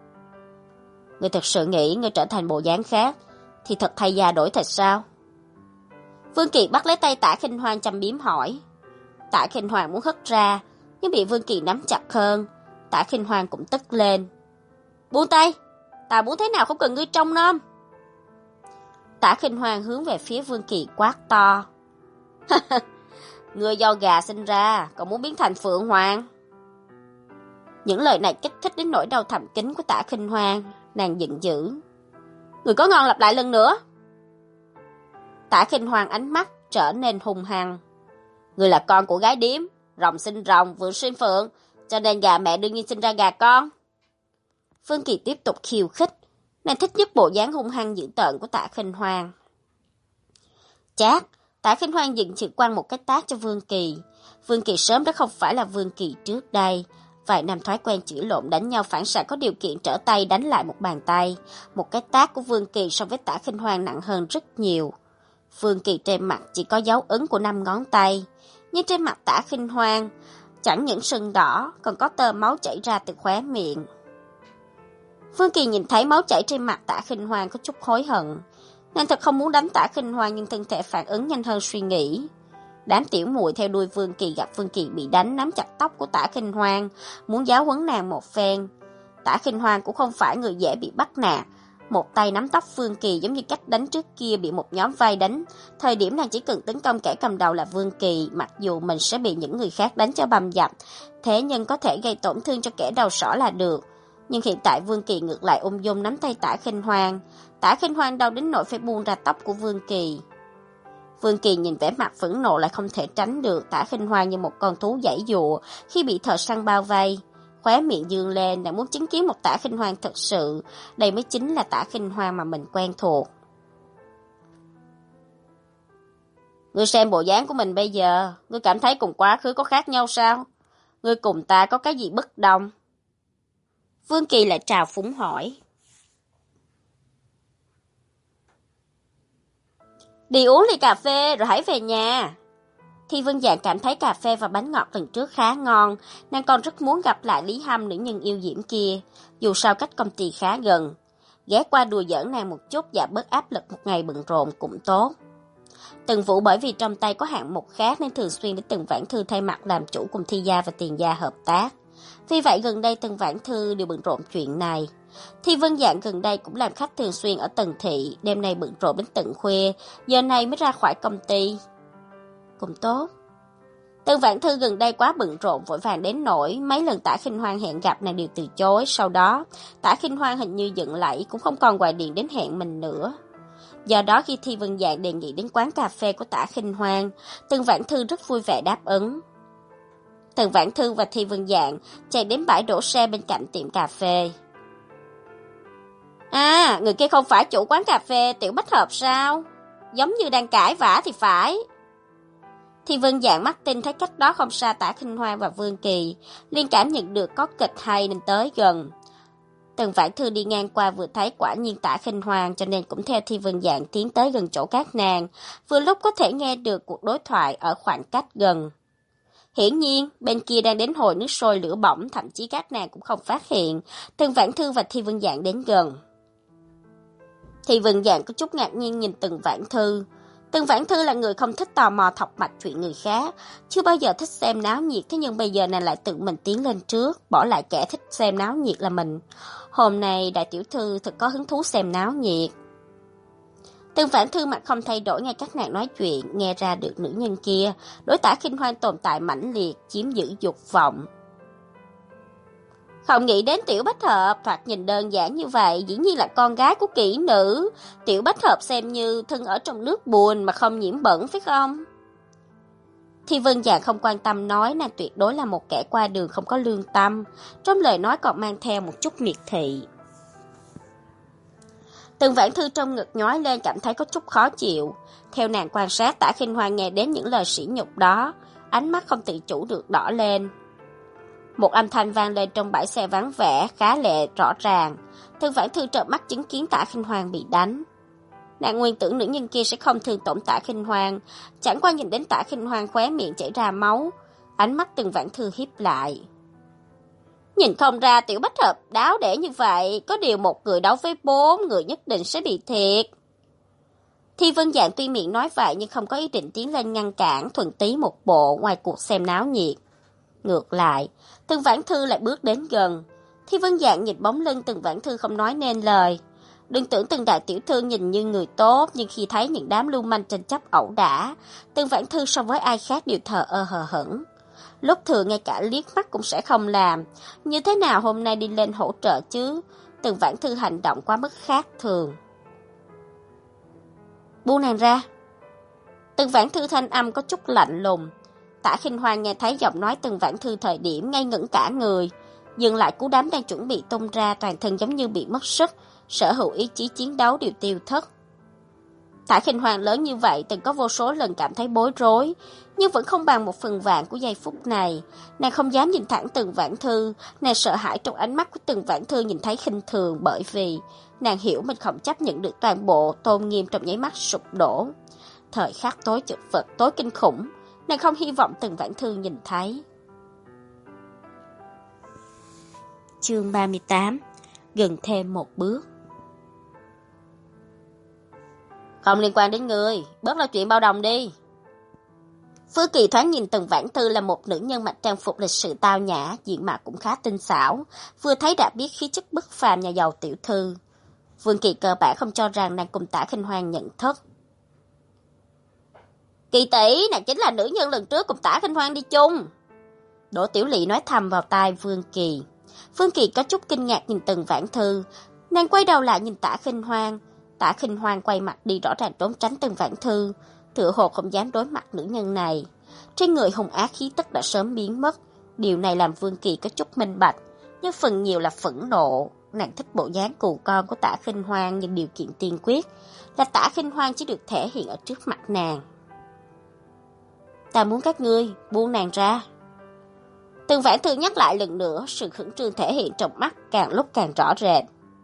A: Ngươi thật sự nghĩ ngươi trở thành bộ dáng khác thì thật thay da đổi thịt sao? Vương Kỳ bắt lấy tay Tạ Khinh Hoan châm biếm hỏi. Tạ Khinh Hoan muốn hất ra, nhưng bị Vương Kỳ nắm chặt hơn. Tạ Khinh Hoan cũng tức lên. Buông tay, ta muốn thế nào không cần ngươi trông nom. Tạ Khinh Hoan hướng về phía Vương Kỳ quát to. Ngươi do gà sinh ra, còn muốn biến thành Phượng Hoàng. Những lời này kích thích đến nỗi đau thầm kín của Tạ Khinh Hoan. Nàng giận dữ. Người có ngon lặp lại lần nữa. Tạ Khinh Hoan ánh mắt trở nên hung hăng. Người là con của gái điếm, rồng sinh rồng, phượng sinh phượng, cho nên gà mẹ đương nhiên sinh ra gà con. Vương Kỳ tiếp tục khiêu khích. Nàng thích nhất bộ dáng hung hăng dữ tợn của Tạ Khinh Hoan. Chát, Tạ Khinh Hoan dựng chữ quăng một cái tát cho Vương Kỳ. Vương Kỳ sớm đã không phải là Vương Kỳ trước đây. Vài năm thói quen chửi lộn đánh nhau phản xạ có điều kiện trở tay đánh lại một bàn tay. Một cái tát của Vương Kỳ so với Tạ Khinh Hoan nặng hơn rất nhiều. Vương Kỳ trên mặt chỉ có dấu ấn của năm ngón tay, nhưng trên mặt Tạ Khinh Hoan chẳng những sưng đỏ, còn có tơ máu chảy ra từ khóe miệng. Vương Kỳ nhìn thấy máu chảy trên mặt Tạ Khinh Hoan có chút hối hận. Nàng thật không muốn đánh Tạ Khinh Hoan, nhưng thân thể phản ứng nhanh hơn suy nghĩ. Đám tiểu muội theo đuôi Vương Kỳ gặp Vương Kỳ bị đánh, nắm chặt tóc của Tạ Khinh Hoan, muốn giáo huấn nàng một phen. Tạ Khinh Hoan cũng không phải người dễ bị bắt nạt, một tay nắm tóc Vương Kỳ giống như cách đánh trước kia bị một nhóm vây đánh. Thời điểm nàng chỉ cần tấn công kẻ cầm đầu là Vương Kỳ, mặc dù mình sẽ bị những người khác đánh cho bầm dập, thế nhưng có thể gây tổn thương cho kẻ đầu sỏ là được. Nhưng hiện tại Vương Kỳ ngược lại ung dung nắm tay Tạ Khinh Hoan. Tạ Khinh Hoan đau đến nỗi phải buông ra tóc của Vương Kỳ. Vương Kỳ nhìn vẻ mặt phẫn nộ lại không thể tránh được. Tạ Khinh Hoan như một con thú giãy giụa khi bị thợ săn bao vây, khóe miệng dương lên, đã muốn chứng kiến một Tạ Khinh Hoan thật sự. Đây mới chính là Tạ Khinh Hoan mà mình quen thuộc. Ngươi xem bộ dáng của mình bây giờ, ngươi cảm thấy cùng quá khứ có khác nhau sao? Ngươi cùng ta có cái gì bất đồng? Vương Kỳ lại trào phúng hỏi. Đi uống ly cà phê rồi hãy về nhà. Thi Vân Dạng cảm thấy cà phê và bánh ngọt lần trước khá ngon, nàng còn rất muốn gặp lại Lý Hâm, nữ nhân yêu diễm kia, dù sao cách công ty khá gần. Ghé qua đùa giỡn nàng một chút, giảm bớt áp lực một ngày bận rộn cũng tốt. Tần Vũ bởi vì trong tay có hạng mục khác nên thường xuyên để Tần Vãn Thư thay mặt làm chủ cùng Thi Gia và Tiền Gia hợp tác. Vì vậy gần đây Tần Vãn Thư đều bận rộn chuyện này. Thi Vân Dạng gần đây cũng làm khách thường xuyên ở Tần Thị, đêm nay bận rộn đến tận khuya, giờ này mới ra khỏi công ty. Cũng tốt. Tần Vãn Thư gần đây quá bận rộn vội vàng đến nỗi mấy lần Tạ Khinh Hoan hẹn gặp nàng đều từ chối, sau đó Tạ Khinh Hoan hình như giận lẫy cũng không còn gọi điện đến hẹn mình nữa. Do đó khi Thi Vân Dạng đề nghị đến quán cà phê của Tạ Khinh Hoan, Tần Vãn Thư rất vui vẻ đáp ứng. Tần Vãn Thư và Thi Vân Dạng chạy đến bãi đổ xe bên cạnh tiệm cà phê. À, người kia không phải chủ quán cà phê Tiểu Bách Hợp sao? Giống như đang cãi vã thì phải. Thi Vân Dạng mắt tin thấy cách đó không xa Tả Khinh Hoan và Vương Kỳ, liền cảm nhận được có kịch hay nên tới gần. Tần Vãn Thư đi ngang qua vừa thấy quả nhiên Tả Khinh Hoan, cho nên cũng theo Thi Vân Dạng tiến tới gần chỗ các nàng, vừa lúc có thể nghe được cuộc đối thoại ở khoảng cách gần. Hiển nhiên, bên kia đang đến hồi nước sôi lửa bỏng, thậm chí các nàng cũng không phát hiện Tần Vãn Thư và Thi Vân Dạng đến gần. Thi Vân Dạng có chút ngạc nhiên nhìn Tần Vãn Thư. Tần Vãn Thư là người không thích tò mò thọc mạch chuyện người khác, chưa bao giờ thích xem náo nhiệt, thế nhưng bây giờ nàng lại tự mình tiến lên trước, bỏ lại kẻ thích xem náo nhiệt là mình. Hôm nay đại tiểu thư thật có hứng thú xem náo nhiệt. Tần Vãn Thư mặt không thay đổi nghe các nàng nói chuyện, nghe ra được nữ nhân kia đối Tả Khinh Hoan tồn tại mãnh liệt, chiếm giữ dục vọng. Không nghĩ đến Tiểu Bách Hợp, thoạt nhìn đơn giản như vậy, dĩ nhiên là con gái của kỹ nữ. Tiểu Bách Hợp xem như thân ở trong nước bùn mà không nhiễm bẩn phải không? Thi Vân Dạng không quan tâm nói nàng tuyệt đối là một kẻ qua đường không có lương tâm, trong lời nói còn mang theo một chút miệt thị. Tần Vãn Thư trong ngực nhói lên, cảm thấy có chút khó chịu. Theo nàng quan sát, Tả Khinh Hoan nghe đến những lời sỉ nhục đó, ánh mắt không tự chủ được đỏ lên. Một âm thanh vang lên trong bãi xe vắng vẻ, khá lệ rõ ràng. Tần Vãn Thư trợn mắt chứng kiến Tả Khinh Hoan bị đánh. Nàng nguyên tưởng nữ nhân kia sẽ không thương tổn Tả Khinh Hoan, chẳng qua nhìn đến Tả Khinh Hoan khóe miệng chảy ra máu, ánh mắt Tần Vãn Thư híp lại. Nhìn không ra Tiểu Bách Hợp đáo để như vậy, có điều một người đấu với bốn người nhất định sẽ bị thiệt. Thi Vân Dạng tuy miệng nói vậy nhưng không có ý định tiến lên ngăn cản, thuần tí một bộ ngoài cuộc xem náo nhiệt. Ngược lại, Tần Vãn Thư lại bước đến gần. Thi Vân Dạng nhìn bóng lưng Tần Vãn Thư không nói nên lời. Đừng tưởng Tần đại tiểu thư nhìn như người tốt, nhưng khi thấy những đám lưu manh tranh chấp ẩu đả, Tần Vãn Thư so với ai khác đều thờ ơ hờ hững. Lúc thường ngay cả liếc mắt cũng sẽ không làm, như thế nào hôm nay đi lên hỗ trợ chứ? Tần Vãn Thư hành động quá mức khác thường. Buông nàng ra. Tần Vãn Thư thanh âm có chút lạnh lùng. Tả Khinh Hoan nghe thấy giọng nói Tần Vãn Thư thời điểm ngây ngẩn cả người, dừng lại cú đấm đang chuẩn bị tung ra, toàn thân giống như bị mất sức, sở hữu ý chí chiến đấu đều tiêu thất. Tả Khinh Hoan lớn như vậy từng có vô số lần cảm thấy bối rối, nhưng vẫn không bằng một phần vạn của giây phút này. Nàng không dám nhìn thẳng Tần Vãn Thư, nàng sợ hãi trong ánh mắt của Tần Vãn Thư nhìn thấy khinh thường, bởi vì nàng hiểu mình không chấp nhận được toàn bộ tôn nghiêm trong nháy mắt sụp đổ. Thời khắc tối chật vật, tối kinh khủng, nàng không hy vọng Tần Vãn Thư nhìn thấy. Chương ba mươi tám. Gần thêm một bước. Không liên quan đến người, bớt là chuyện bao đồng đi. Phương Kỳ thoáng nhìn Tần Vãn Thư là một nữ nhân mặc trang phục lịch sự tao nhã, diện mạo cũng khá tinh xảo, vừa thấy đã biết khí chất bất phàm nhà giàu tiểu thư. Phương Kỳ cơ bản không cho rằng nàng cùng Tả Khinh Hoan nhận thức. Kỳ tỷ, nàng chính là nữ nhân lần trước cùng Tả Khinh Hoan đi chung. Đỗ Tiểu Lị nói thầm vào tai Phương Kỳ. Phương Kỳ có chút kinh ngạc nhìn Tần Vãn Thư, nàng quay đầu lại nhìn Tả Khinh Hoan. Tả Khinh Hoan quay mặt đi rõ ràng trốn tránh Tần Vãn Thư, tựa hồ không dám đối mặt nữ nhân này. Trên người hung ác khí tức đã sớm biến mất, điều này làm Vương Kỳ có chút minh bạch, nhưng phần nhiều là phẫn nộ. Nàng thích bộ dáng cừu con của Tả Khinh Hoan, nhưng điều kiện tiên quyết là Tả Khinh Hoan chỉ được thể hiện ở trước mặt nàng. Ta muốn các ngươi buông nàng ra. Tần Vãn Thư nhắc lại lần nữa, sự khẩn trương thể hiện trong mắt càng lúc càng rõ rệt.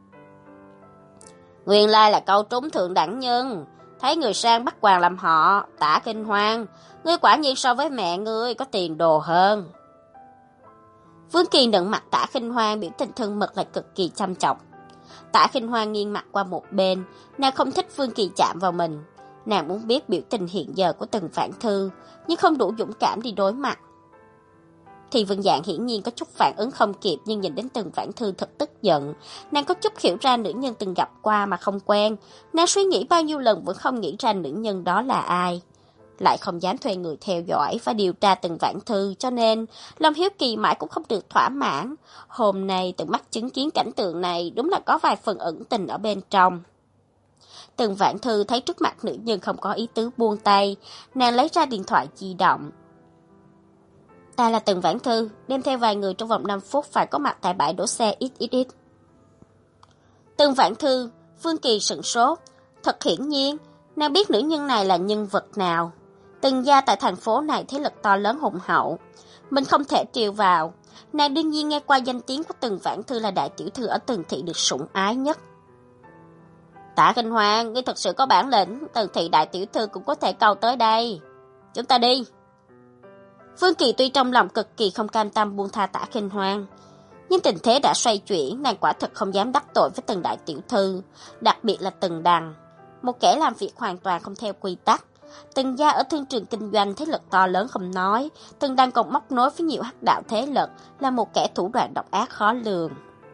A: Nguyên lai là câu trúng thượng đẳng nhân, thấy người sang bắt hoàng làm họ. Tả Khinh Hoan, ngươi quả nhiên so với mẹ ngươi có tiền đồ hơn. Vương Kỳ nựng mặt Tả Khinh Hoan, biểu tình thân mật lại cực kỳ chăm chọc. Tả Khinh Hoan nghiêng mặt qua một bên, nàng không thích Vương Kỳ chạm vào mình. Nàng muốn biết biểu tình hiện giờ của Tần Vãn Thư, nhưng không đủ dũng cảm đi đối mặt. Thì Vân Dạng hiển nhiên có chút phản ứng không kịp, nhưng nhìn đến Tần Vãn Thư thật tức giận. Nàng có chút hiểu ra nữ nhân từng gặp qua mà không quen. Nàng suy nghĩ bao nhiêu lần vẫn không nghĩ ra nữ nhân đó là ai. Lại không dám thuê người theo dõi và điều tra Tần Vãn Thư, cho nên lòng hiếu kỳ mãi cũng không được thỏa mãn. Hôm nay tận mắt chứng kiến cảnh tượng này, đúng là có vài phần ẩn tình ở bên trong. Tần Vãn Thư thấy trước mặt nữ nhân không có ý tứ buông tay, nàng lấy ra điện thoại di động. Ta là Tần Vãn Thư, đem theo vài người trong vòng năm phút phải có mặt tại bãi đỗ xe ích ích ích. Tần Vãn Thư, Phương Kỳ sửng sốt. Thật hiển nhiên, nàng biết nữ nhân này là nhân vật nào. Tần gia tại thành phố này thế lực to lớn hùng hậu. Mình không thể triều vào. Nàng đương nhiên nghe qua danh tiếng của Tần Vãn Thư là đại tiểu thư ở Tần thị được sủng ái nhất. Tạ Kinh Hoàng, ngươi thật sự có bản lĩnh, Tần thị đại tiểu thư cũng có thể cầu tới đây. Chúng ta đi. Phương Kỳ tuy trong lòng cực kỳ không cam tâm buông tha Tạ Kinh Hoàng, nhưng tình thế đã xoay chuyển, nàng quả thực không dám đắc tội với Tần đại tiểu thư, đặc biệt là Tần Đằng, một kẻ làm việc hoàn toàn không theo quy tắc. Tần gia ở thương trường kinh doanh thế lực to lớn không nói, Tần Đằng còn móc nối với nhiều hắc đạo thế lực, là một kẻ thủ đoạn độc ác khó lường.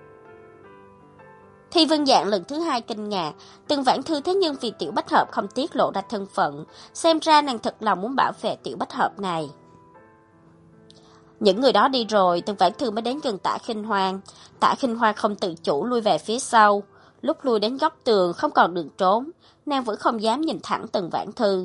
A: Thi Vân Dạng lần thứ hai kinh ngạc, Tần Vãn Thư thế nhưng vì Tiểu Bách Hợp không tiết lộ ra thân phận, xem ra nàng thật lòng muốn bảo vệ Tiểu Bách Hợp này. Những người đó đi rồi, Tần Vãn Thư mới đến gần Tạ Khinh Hoang. Tạ Khinh Hoang không tự chủ lui về phía sau, lúc lui đến góc tường không còn đường trốn, nàng vẫn không dám nhìn thẳng Tần Vãn Thư.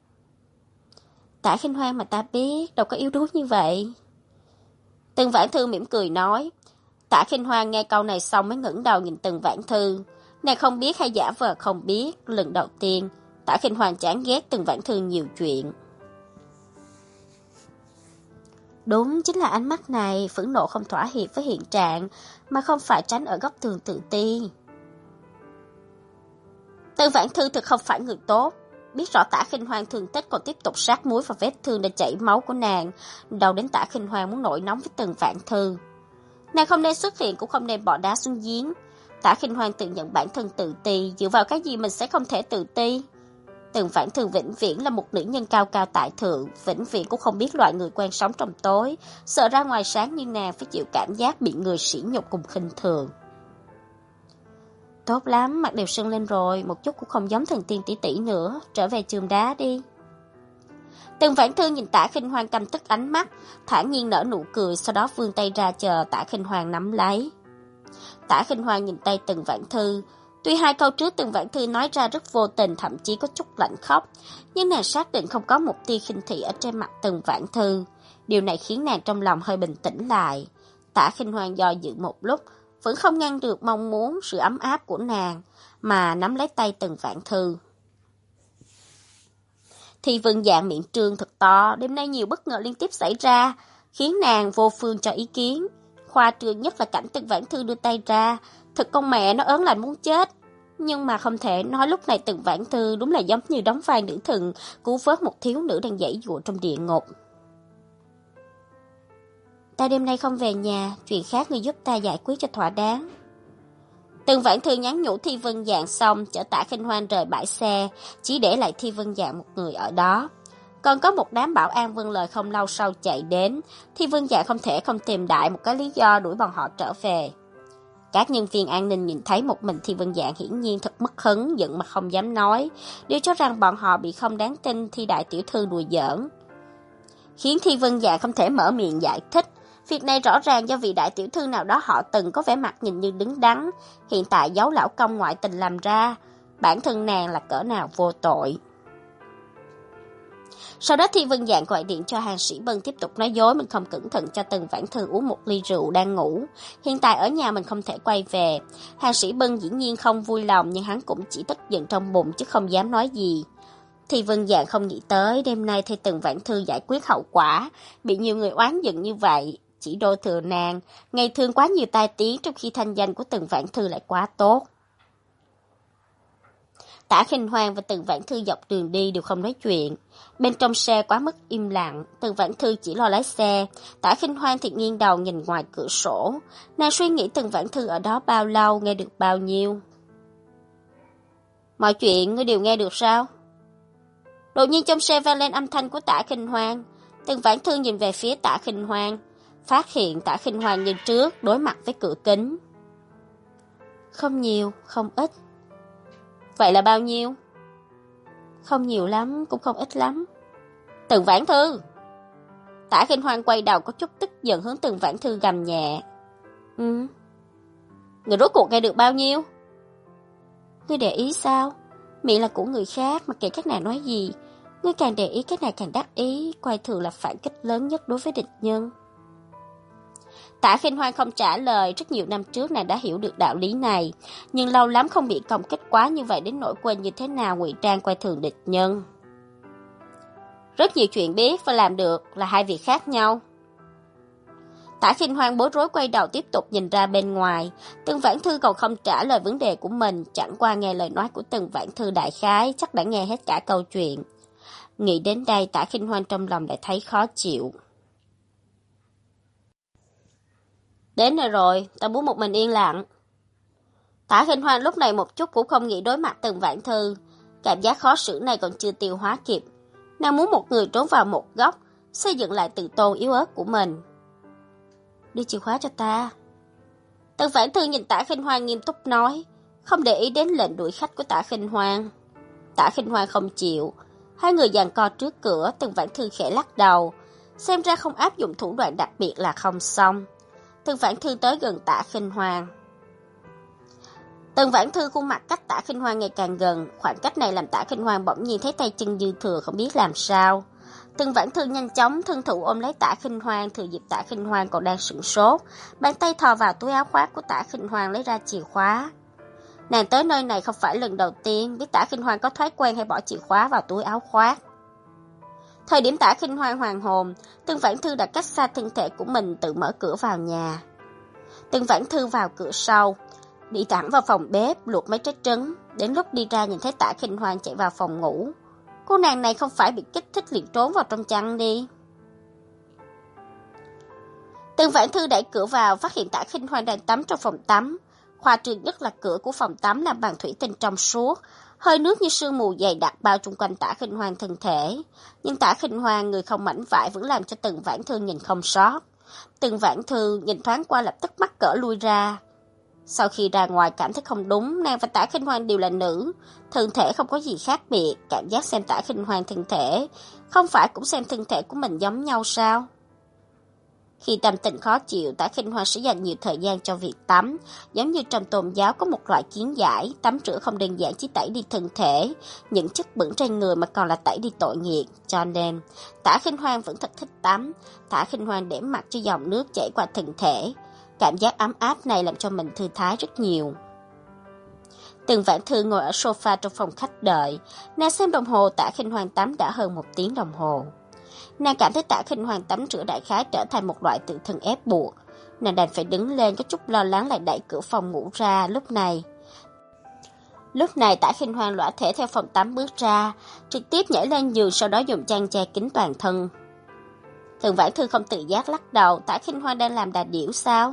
A: Tạ Khinh Hoang mà ta biết, đâu có yếu đuối như vậy. Tần Vãn Thư mỉm cười nói. Tạ Khinh Hoang nghe câu này xong mới ngẩng đầu nhìn Tần Vãn Thư. Nàng không biết hay giả vờ không biết, lần đầu tiên, Tạ Khinh Hoang chán ghét Tần Vãn Thư nhiều chuyện. Đúng, chính là ánh mắt này, phẫn nộ không thỏa hiệp với hiện trạng, mà không phải tránh ở góc tường tự ti. Tần Vãn Thư thực không phải người tốt, biết rõ Tạ Khinh Hoang thương tích còn tiếp tục sát muối vào vết thương đã chảy máu của nàng, đầu đến Tạ Khinh Hoang muốn nổi nóng với Tần Vãn Thư. Nàng không nên xuất hiện cũng không nên bỏ đá xuống giếng. Tạ Khinh Hoang tự nhận bản thân tự ti, dựa vào cái gì mình sẽ không thể tự ti. Tần Vãn Thư vĩnh viễn là một nữ nhân cao cao tại thượng, vĩnh viễn cũng không biết loại người quen sống trong tối, sợ ra ngoài sáng như nàng phải chịu cảm giác bị người sỉ nhục cùng khinh thường. Tốt lắm, mặt đều sưng lên rồi, một chút cũng không giống thần tiên tỷ tỷ nữa, trở về trường đá đi. Tần Vãn Thư nhìn Tạ Khinh Hoang căm tức ánh mắt, thản nhiên nở nụ cười, sau đó vươn tay ra chờ Tạ Khinh Hoang nắm lấy. Tạ Khinh Hoang nhìn tay Tần Vãn Thư, tuy hai câu trước Tần Vãn Thư nói ra rất vô tình, thậm chí có chút lạnh khóc, nhưng nàng xác định không có một tia khinh thị ở trên mặt Tần Vãn Thư. Điều này khiến nàng trong lòng hơi bình tĩnh lại. Tạ Khinh Hoang do dự một lúc, vẫn không ngăn được mong muốn sự ấm áp của nàng, mà nắm lấy tay Tần Vãn Thư. Thì Vân Dạng miệng trương thật to, đêm nay nhiều bất ngờ liên tiếp xảy ra, khiến nàng vô phương cho ý kiến. Khoa trương nhất là cảnh Tần Vãn Thư đưa tay ra, thật con mẹ nó ớn lạnh muốn chết. Nhưng mà không thể nói lúc này Tần Vãn Thư đúng là giống như đóng vai nữ thần cứu vớt một thiếu nữ đang giãy giụa trong địa ngục. Ta đêm nay không về nhà, chuyện khác người giúp ta giải quyết cho thỏa đáng. Tần Vãn Thư nhắn nhủ Thi Vân Dạng xong, chở Tạ Khinh Hoang rời bãi xe, chỉ để lại Thi Vân Dạng một người ở đó. Còn có một đám bảo an vâng lời không lâu sau chạy đến, Thi Vân Dạng không thể không tìm đại một cái lý do đuổi bọn họ trở về. Các nhân viên an ninh nhìn thấy một mình Thi Vân Dạng hiển nhiên thật mất hứng, giận mà không dám nói, đều cho rằng bọn họ bị không đáng tin Thi đại tiểu thư đùa giỡn. Khiến Thi Vân Dạng không thể mở miệng giải thích. Việc này rõ ràng do vị đại tiểu thư nào đó họ từng có vẻ mặt nhìn như đứng đắn, hiện tại giấu lão công ngoại tình làm ra, bản thân nàng là cỡ nào vô tội. Sau đó Thi Vân Dạng gọi điện cho Hàng Sĩ Bân tiếp tục nói dối mình không cẩn thận cho Tần Vãn Thư uống một ly rượu đang ngủ, hiện tại ở nhà mình không thể quay về. Hàng Sĩ Bân dĩ nhiên không vui lòng, nhưng hắn cũng chỉ tức giận trong bụng chứ không dám nói gì. Thi Vân Dạng không nghĩ tới đêm nay thay Tần Vãn Thư giải quyết hậu quả, bị nhiều người oán giận như vậy. Chỉ đôi thừa nàng, ngày thường quá nhiều tai tiếng, trong khi thanh danh của Tần Vãn Thư lại quá tốt. Tạ Khinh Hoang và Tần Vãn Thư dọc đường đi đều không nói chuyện. Bên trong xe quá mức im lặng, Tần Vãn Thư chỉ lo lái xe. Tạ Khinh Hoang thì nghiêng đầu nhìn ngoài cửa sổ. Nàng suy nghĩ Tần Vãn Thư ở đó bao lâu, nghe được bao nhiêu. Mọi chuyện ngươi đều nghe được sao? Đột nhiên trong xe vang lên âm thanh của Tạ Khinh Hoang. Tần Vãn Thư nhìn về phía Tạ Khinh Hoang, phát hiện Tạ Khinh Hoang như trước đối mặt với cửa kính. Không nhiều, không ít. Vậy là bao nhiêu? Không nhiều lắm, cũng không ít lắm. Tần Vãn Thư! Tạ Khinh Hoang quay đầu có chút tức giận hướng Tần Vãn Thư gầm nhẹ. Ừ. Người rốt cuộc nghe được bao nhiêu? Ngươi để ý sao? Miệng là của người khác, mặc kệ các nàng nói gì, Ngươi càng để ý cái này càng đắc ý, coi thường là phản kích lớn nhất đối với địch nhân. Tạ Khinh Hoan không trả lời, rất nhiều năm trước nàng đã hiểu được đạo lý này, nhưng lâu lắm không bị công kích quá như vậy đến nỗi quên như thế nào ngụy trang coi thường địch nhân. Rất nhiều chuyện biết và làm được là hai việc khác nhau. Tạ Khinh Hoan bối rối quay đầu tiếp tục nhìn ra bên ngoài. Từng Vãn Thư còn không trả lời vấn đề của mình, chẳng qua nghe lời nói của Từng Vãn Thư đại khái, chắc đã nghe hết cả câu chuyện. Nghĩ đến đây, Tạ Khinh Hoan trong lòng lại thấy khó chịu. Đến rồi rồi, ta muốn một mình yên lặng. Tạ Khinh Hoan lúc này một chút cũng không nghĩ đối mặt Từng Vãn Thư. Cảm giác khó xử này còn chưa tiêu hóa kịp. Nàng muốn một người trốn vào một góc, xây dựng lại tự tôn yếu ớt của mình. Đưa chìa khóa cho ta. Từng Vãn Thư nhìn Tạ Khinh Hoan nghiêm túc nói, không để ý đến lệnh đuổi khách của Tạ Khinh Hoan. Tạ Khinh Hoan không chịu. Hai người giằng co trước cửa, Từng Vãn Thư khẽ lắc đầu. Xem ra không áp dụng thủ đoạn đặc biệt là không xong. Từng Vãn Thư tới gần Tạ Khinh Hoan. Từng Vãn Thư khuôn mặt cách Tạ Khinh Hoan ngày càng gần, khoảng cách này làm Tạ Khinh Hoan bỗng nhiên thấy tay chân dư thừa không biết làm sao. Từng Vãn Thư nhanh chóng thân thủ ôm lấy Tạ Khinh Hoan, thừa dịp Tạ Khinh Hoan còn đang sửng sốt, bàn tay thò vào túi áo khoác của Tạ Khinh Hoan lấy ra chìa khóa. Nàng tới nơi này không phải lần đầu tiên, biết Tạ Khinh Hoan có thói quen hay bỏ chìa khóa vào túi áo khoác. Thời điểm Tạ Khinh Hoan hoàn hồn, Từng Vãn Thư đã cách xa thân thể của mình tự mở cửa vào nhà. Từng Vãn Thư vào cửa sau, đi thẳng vào phòng bếp luộc mấy trái trứng, đến lúc đi ra nhìn thấy Tạ Khinh Hoan chạy vào phòng ngủ. Cô nàng này không phải bị kích thích liền trốn vào trong chăn đi. Từng Vãn Thư đẩy cửa vào, phát hiện Tạ Khinh Hoan đang tắm trong phòng tắm. Khoa trương nhất là cửa của phòng tắm làm bằng thủy tinh trong suốt, hơi nước như sương mù dày đặc bao chung quanh Tạ Khinh Hoan thân thể. Nhưng Tạ Khinh Hoan người không mảnh vải vẫn làm cho Từng Vãn Thư nhìn không sót. Từng Vãn Thư nhìn thoáng qua lập tức mắc cỡ lui ra. Sau khi ra ngoài cảm thấy không đúng, nàng và Tạ Khinh Hoan đều là nữ, thân thể không có gì khác biệt, cảm giác xem Tạ Khinh Hoan thân thể, không phải cũng xem thân thể của mình giống nhau sao? Khi tâm tình khó chịu, Tạ Khinh Hoan sẽ dành nhiều thời gian cho việc tắm, giống như trong tôn giáo có một loại kiến giải, tắm rửa không đơn giản chỉ tẩy đi thân thể, những chất bẩn trên người mà còn là tẩy đi tội nghiệp, cho nên Tạ Khinh Hoan vẫn thật thích tắm. Tạ Khinh Hoan để mặc cho dòng nước chảy qua thân thể, cảm giác ấm áp này làm cho mình thư thái rất nhiều. Từng Vãn Thư ngồi ở sofa trong phòng khách đợi, nàng xem đồng hồ Tạ Khinh Hoan tắm đã hơn một tiếng đồng hồ. Nàng cảm thấy Tạ Khinh Hoan tắm rửa đại khái trở thành một loại tự thân ép buộc. Nàng đành phải đứng lên có chút lo lắng lại đẩy cửa phòng ngủ ra. Lúc này Lúc này Tạ Khinh Hoan lõa thể theo phòng tắm bước ra, trực tiếp nhảy lên giường, sau đó dùng chăn che kín toàn thân. Từng Vãn Thư không tự giác lắc đầu, Tạ Khinh Hoan đang làm đà điểu sao?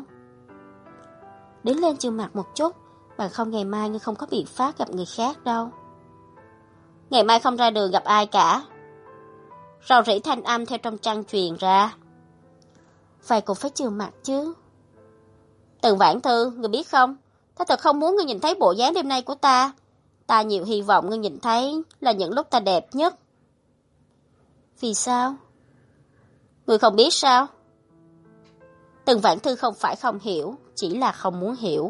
A: Đứng lên trừ mặt một chút, bằng không ngày mai ngươi không có biện pháp gặp người khác đâu. Ngày mai không ra đường gặp ai cả. Rầu rĩ thanh âm theo trong chăn truyền ra. Vậy cũng phải trừ mặt chứ. Từng Vãn Thư, ngươi biết không, ta thật không muốn ngươi nhìn thấy bộ dáng đêm nay của ta. Ta nhiều hy vọng ngươi nhìn thấy là những lúc ta đẹp nhất. Vì sao? Ngươi không biết sao? Từng Vãn Thư không phải không hiểu, chỉ là không muốn hiểu.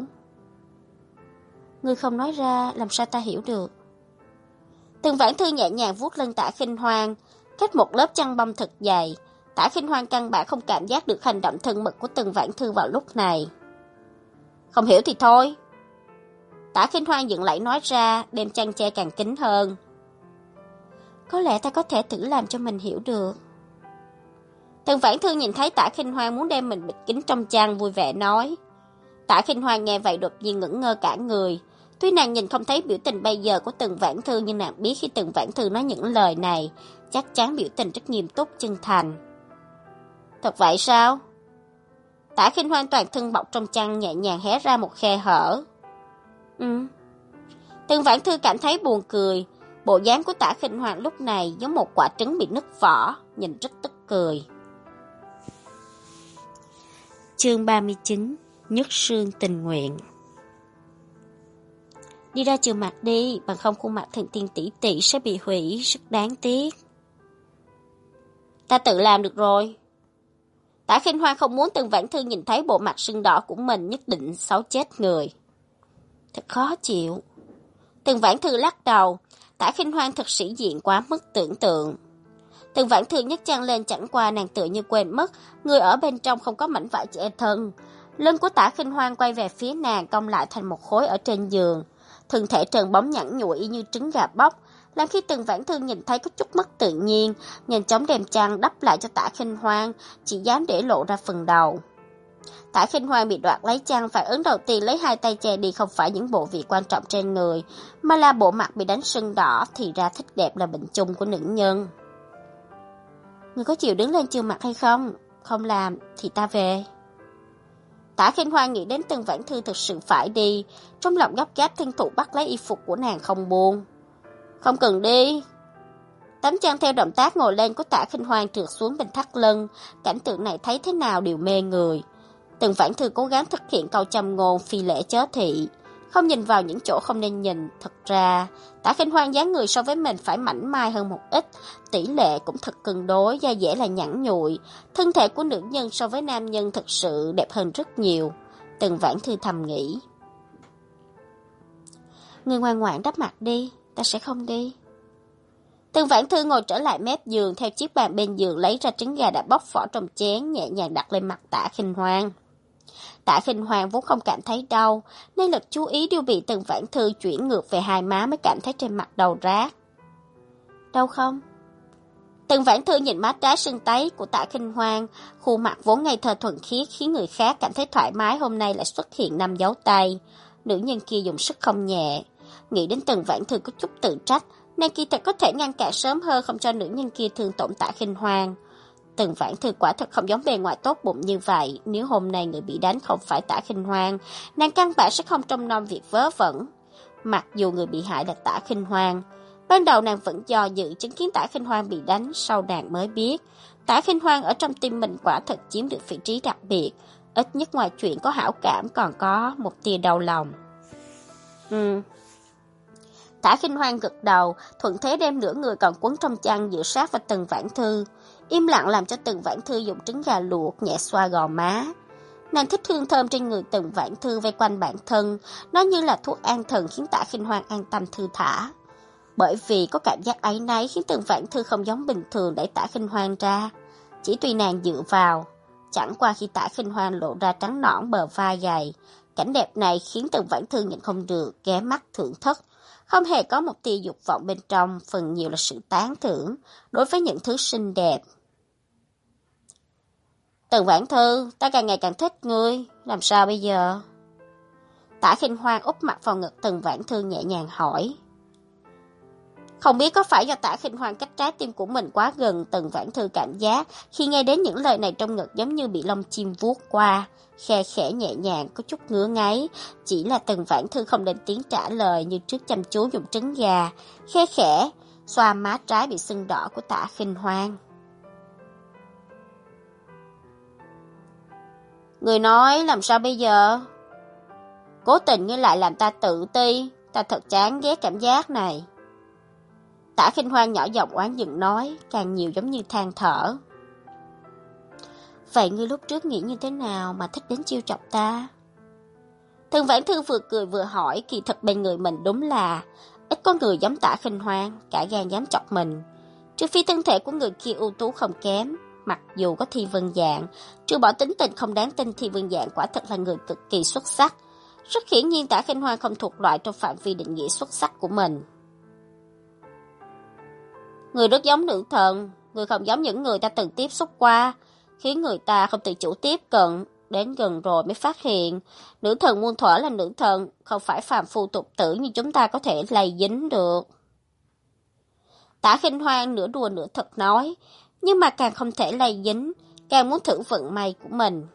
A: Ngươi không nói ra, làm sao ta hiểu được? Từng Vãn Thư nhẹ nhàng vuốt lưng Tạ Khinh Hoan, cách một lớp chăn bông thật dày. Tạ Khinh Hoan căn bản không cảm giác được hành động thân mật của Từng Vãn Thư vào lúc này. Không hiểu thì thôi. Tạ Khinh Hoan dựng lại nói ra, đem chăn che càng kín hơn. Có lẽ ta có thể thử làm cho mình hiểu được. Từng Vãn Thư nhìn thấy Tạ Khinh Hoan muốn đem mình bịt kín trong chăn, vui vẻ nói. Tạ Khinh Hoan nghe vậy đột nhiên ngẩn ngơ cả người. Tuy nàng nhìn không thấy biểu tình bây giờ của Từng Vãn Thư, nhưng nàng biết khi Từng Vãn Thư nói những lời này, chắc chắn biểu tình rất nghiêm túc, chân thành. Thật vậy sao? Tạ Khinh Hoan toàn thân bọc trong chăn nhẹ nhàng hé ra một khe hở. Ừ. Từng Vãn Thư cảm thấy buồn cười. Bộ dáng của Tạ Khinh Hoan lúc này giống một quả trứng bị nứt vỏ, nhìn rất tức cười. Chương ba mươi chín. Nhất Sương tình nguyện. Đi ra trừ mặt đi, bằng không khuôn mặt thần tiên tỷ tỷ sẽ bị hủy, rất đáng tiếc. Ta tự làm được rồi. Tạ Khinh Hoan không muốn Từng Vãn Thư nhìn thấy bộ mặt sưng đỏ của mình, nhất định xấu chết người. Thật khó chịu. Từng Vãn Thư lắc đầu, Tả Khinh Hoan thật sĩ diện quá mức tưởng tượng. Từng Vãn Thư nhấc chân lên, chẳng qua nàng tựa như quên mất, người ở bên trong không có mảnh vải che thân. Lưng của Tả Khinh Hoan quay về phía nàng, cong lại thành một khối ở trên giường. Thân thể trần bóng nhẵn nhụi y như trứng gà bóc, làm khi Từng Vãn Thư nhìn thấy có chút mất tự nhiên, nhanh chóng đem chăn đắp lại cho Tả Khinh Hoan, chỉ dám để lộ ra phần đầu. Tả Khinh Hoan bị đoạt lấy chăn, phản ứng đầu tiên lấy hai tay che đi không phải những bộ vị quan trọng trên người, mà là bộ mặt bị đánh sưng đỏ, thì ra thích đẹp là bệnh chung của nữ nhân. Người có chịu đứng lên chưa mặt hay không? Không làm thì ta về. Tả Khinh Hoan nghĩ đến Từng Vãn Thư thực sự phải đi, trong lòng gấp gáp thân thủ bắt lấy y phục của nàng không buông. Không cần đi. Tấm chăn theo động tác ngồi lên của Tả Khinh Hoan trượt xuống bên thắt lưng, cảnh tượng này thấy thế nào đều mê người. Từng Vãn Thư cố gắng thực hiện câu châm ngôn phi lễ chớ thị, không nhìn vào những chỗ không nên nhìn. Thật ra, Tả Khinh Hoan dáng người so với mình phải mảnh mai hơn một ít, tỷ lệ cũng thật cân đối, da dẻ là nhẵn nhụi. Thân thể của nữ nhân so với nam nhân thật sự đẹp hơn rất nhiều. Từng Vãn Thư thầm nghĩ. Người ngoan ngoãn đắp mặt đi, ta sẽ không đi. Từng Vãn Thư ngồi trở lại mép giường, theo chiếc bàn bên giường lấy ra trứng gà đã bóc vỏ trong chén, nhẹ nhàng đặt lên mặt Tả Khinh Hoan. Tả Khinh Hoan vốn không cảm thấy đau, nên lực chú ý đều bị Từng Vãn Thư chuyển ngược về hai má mới cảm thấy trên mặt đầu rát. Đau không? Từng Vãn Thư nhìn má trái sưng tấy của Tả Khinh Hoan, khuôn mặt vốn ngây thơ thuần khiết khiến người khác cảm thấy thoải mái, hôm nay lại xuất hiện năm dấu tay. Nữ nhân kia dùng sức không nhẹ. Nghĩ đến Từng Vãn Thư có chút tự trách, nàng kỳ thật có thể ngăn cản sớm hơn không cho nữ nhân kia thương tổn Tả Khinh Hoan. Từng Vãn Thư quả thật không giống bề ngoài tốt bụng như vậy, nếu hôm nay người bị đánh không phải Tả Khinh Hoan, nàng căn bản sẽ không trông nom việc vớ vẩn. Mặc dù người bị hại là Tả Khinh Hoan, ban đầu nàng vẫn do dự chứng kiến Tả Khinh Hoan bị đánh, sau nàng mới biết Tả Khinh Hoan ở trong tim mình quả thật chiếm được vị trí đặc biệt, ít nhất ngoài chuyện có hảo cảm còn có một tia đau lòng. Ừ. Tả Khinh Hoan gật đầu, thuận thế đem nửa người còn quấn trong chăn dựa sát vào Từng Vãn Thư, im lặng làm cho Từng Vãn Thư dùng trứng gà luộc nhẹ xoa gò má. Nàng thích hương thơm trên người Từng Vãn Thư vây quanh bản thân, nó như là thuốc an thần khiến Tả Khinh Hoan an tâm thư thả. Bởi vì có cảm giác áy náy khiến Từng Vãn Thư không giống bình thường đẩy Tả Khinh Hoan ra, chỉ tùy nàng dựa vào. Chẳng qua khi Tả Khinh Hoan lộ ra trắng nõn bờ vai gầy, cảnh đẹp này khiến Từng Vãn Thư nhìn không được, ghé mắt thưởng thức. Không hề có một tia dục vọng bên trong, phần nhiều là sự tán thưởng đối với những thứ xinh đẹp. Từng Vãn Thư, ta càng ngày càng thích ngươi, làm sao bây giờ? Tả Khinh Hoan úp mặt vào ngực Từng Vãn Thư nhẹ nhàng hỏi. Không biết có phải do Tả Khinh Hoan cách trái tim của mình quá gần, Từng Vãn Thư cảm giác khi nghe đến những lời này trong ngực giống như bị lông chim vuốt qua, khe khẽ nhẹ nhàng có chút ngứa ngáy, chỉ là Từng Vãn Thư không lên tiếng trả lời, như trước chăm chú dùng trứng gà, khe khẽ xoa má trái bị sưng đỏ của Tả Khinh Hoan. Người nói làm sao bây giờ? Cố tình ngươi lại làm ta tự ti, ta thật chán ghét cảm giác này. Tả Khinh Hoan nhỏ giọng oán giận nói, càng nhiều giống như than thở. Vậy ngươi lúc trước nghĩ như thế nào mà thích đến chiêu chọc ta? Từng Vãn Thư vừa cười vừa hỏi, kỳ thật bên người mình đúng là ít có người giống Tả Khinh Hoan, cả gan dám chọc mình. Trừ phi thân thể của người kia ưu tú không kém, mặc dù có Thi Vân Dạng, trừ bỏ tính tình không đáng tin, Thi Vân Dạng quả thật là người cực kỳ xuất sắc. Rất hiển nhiên Tả Khinh Hoan không thuộc loại trong phạm vi định nghĩa xuất sắc của mình. Người rất giống nữ thần, người không giống những người ta từng tiếp xúc qua, khiến người ta không tự chủ tiếp cận, đến gần rồi mới phát hiện, nữ thần muôn thuở là nữ thần, không phải phàm phu tục tử như chúng ta có thể lây dính được. Tả Khinh Hoan nửa đùa nửa thật nói, nhưng mà càng không thể lây dính, càng muốn thử vận may của mình.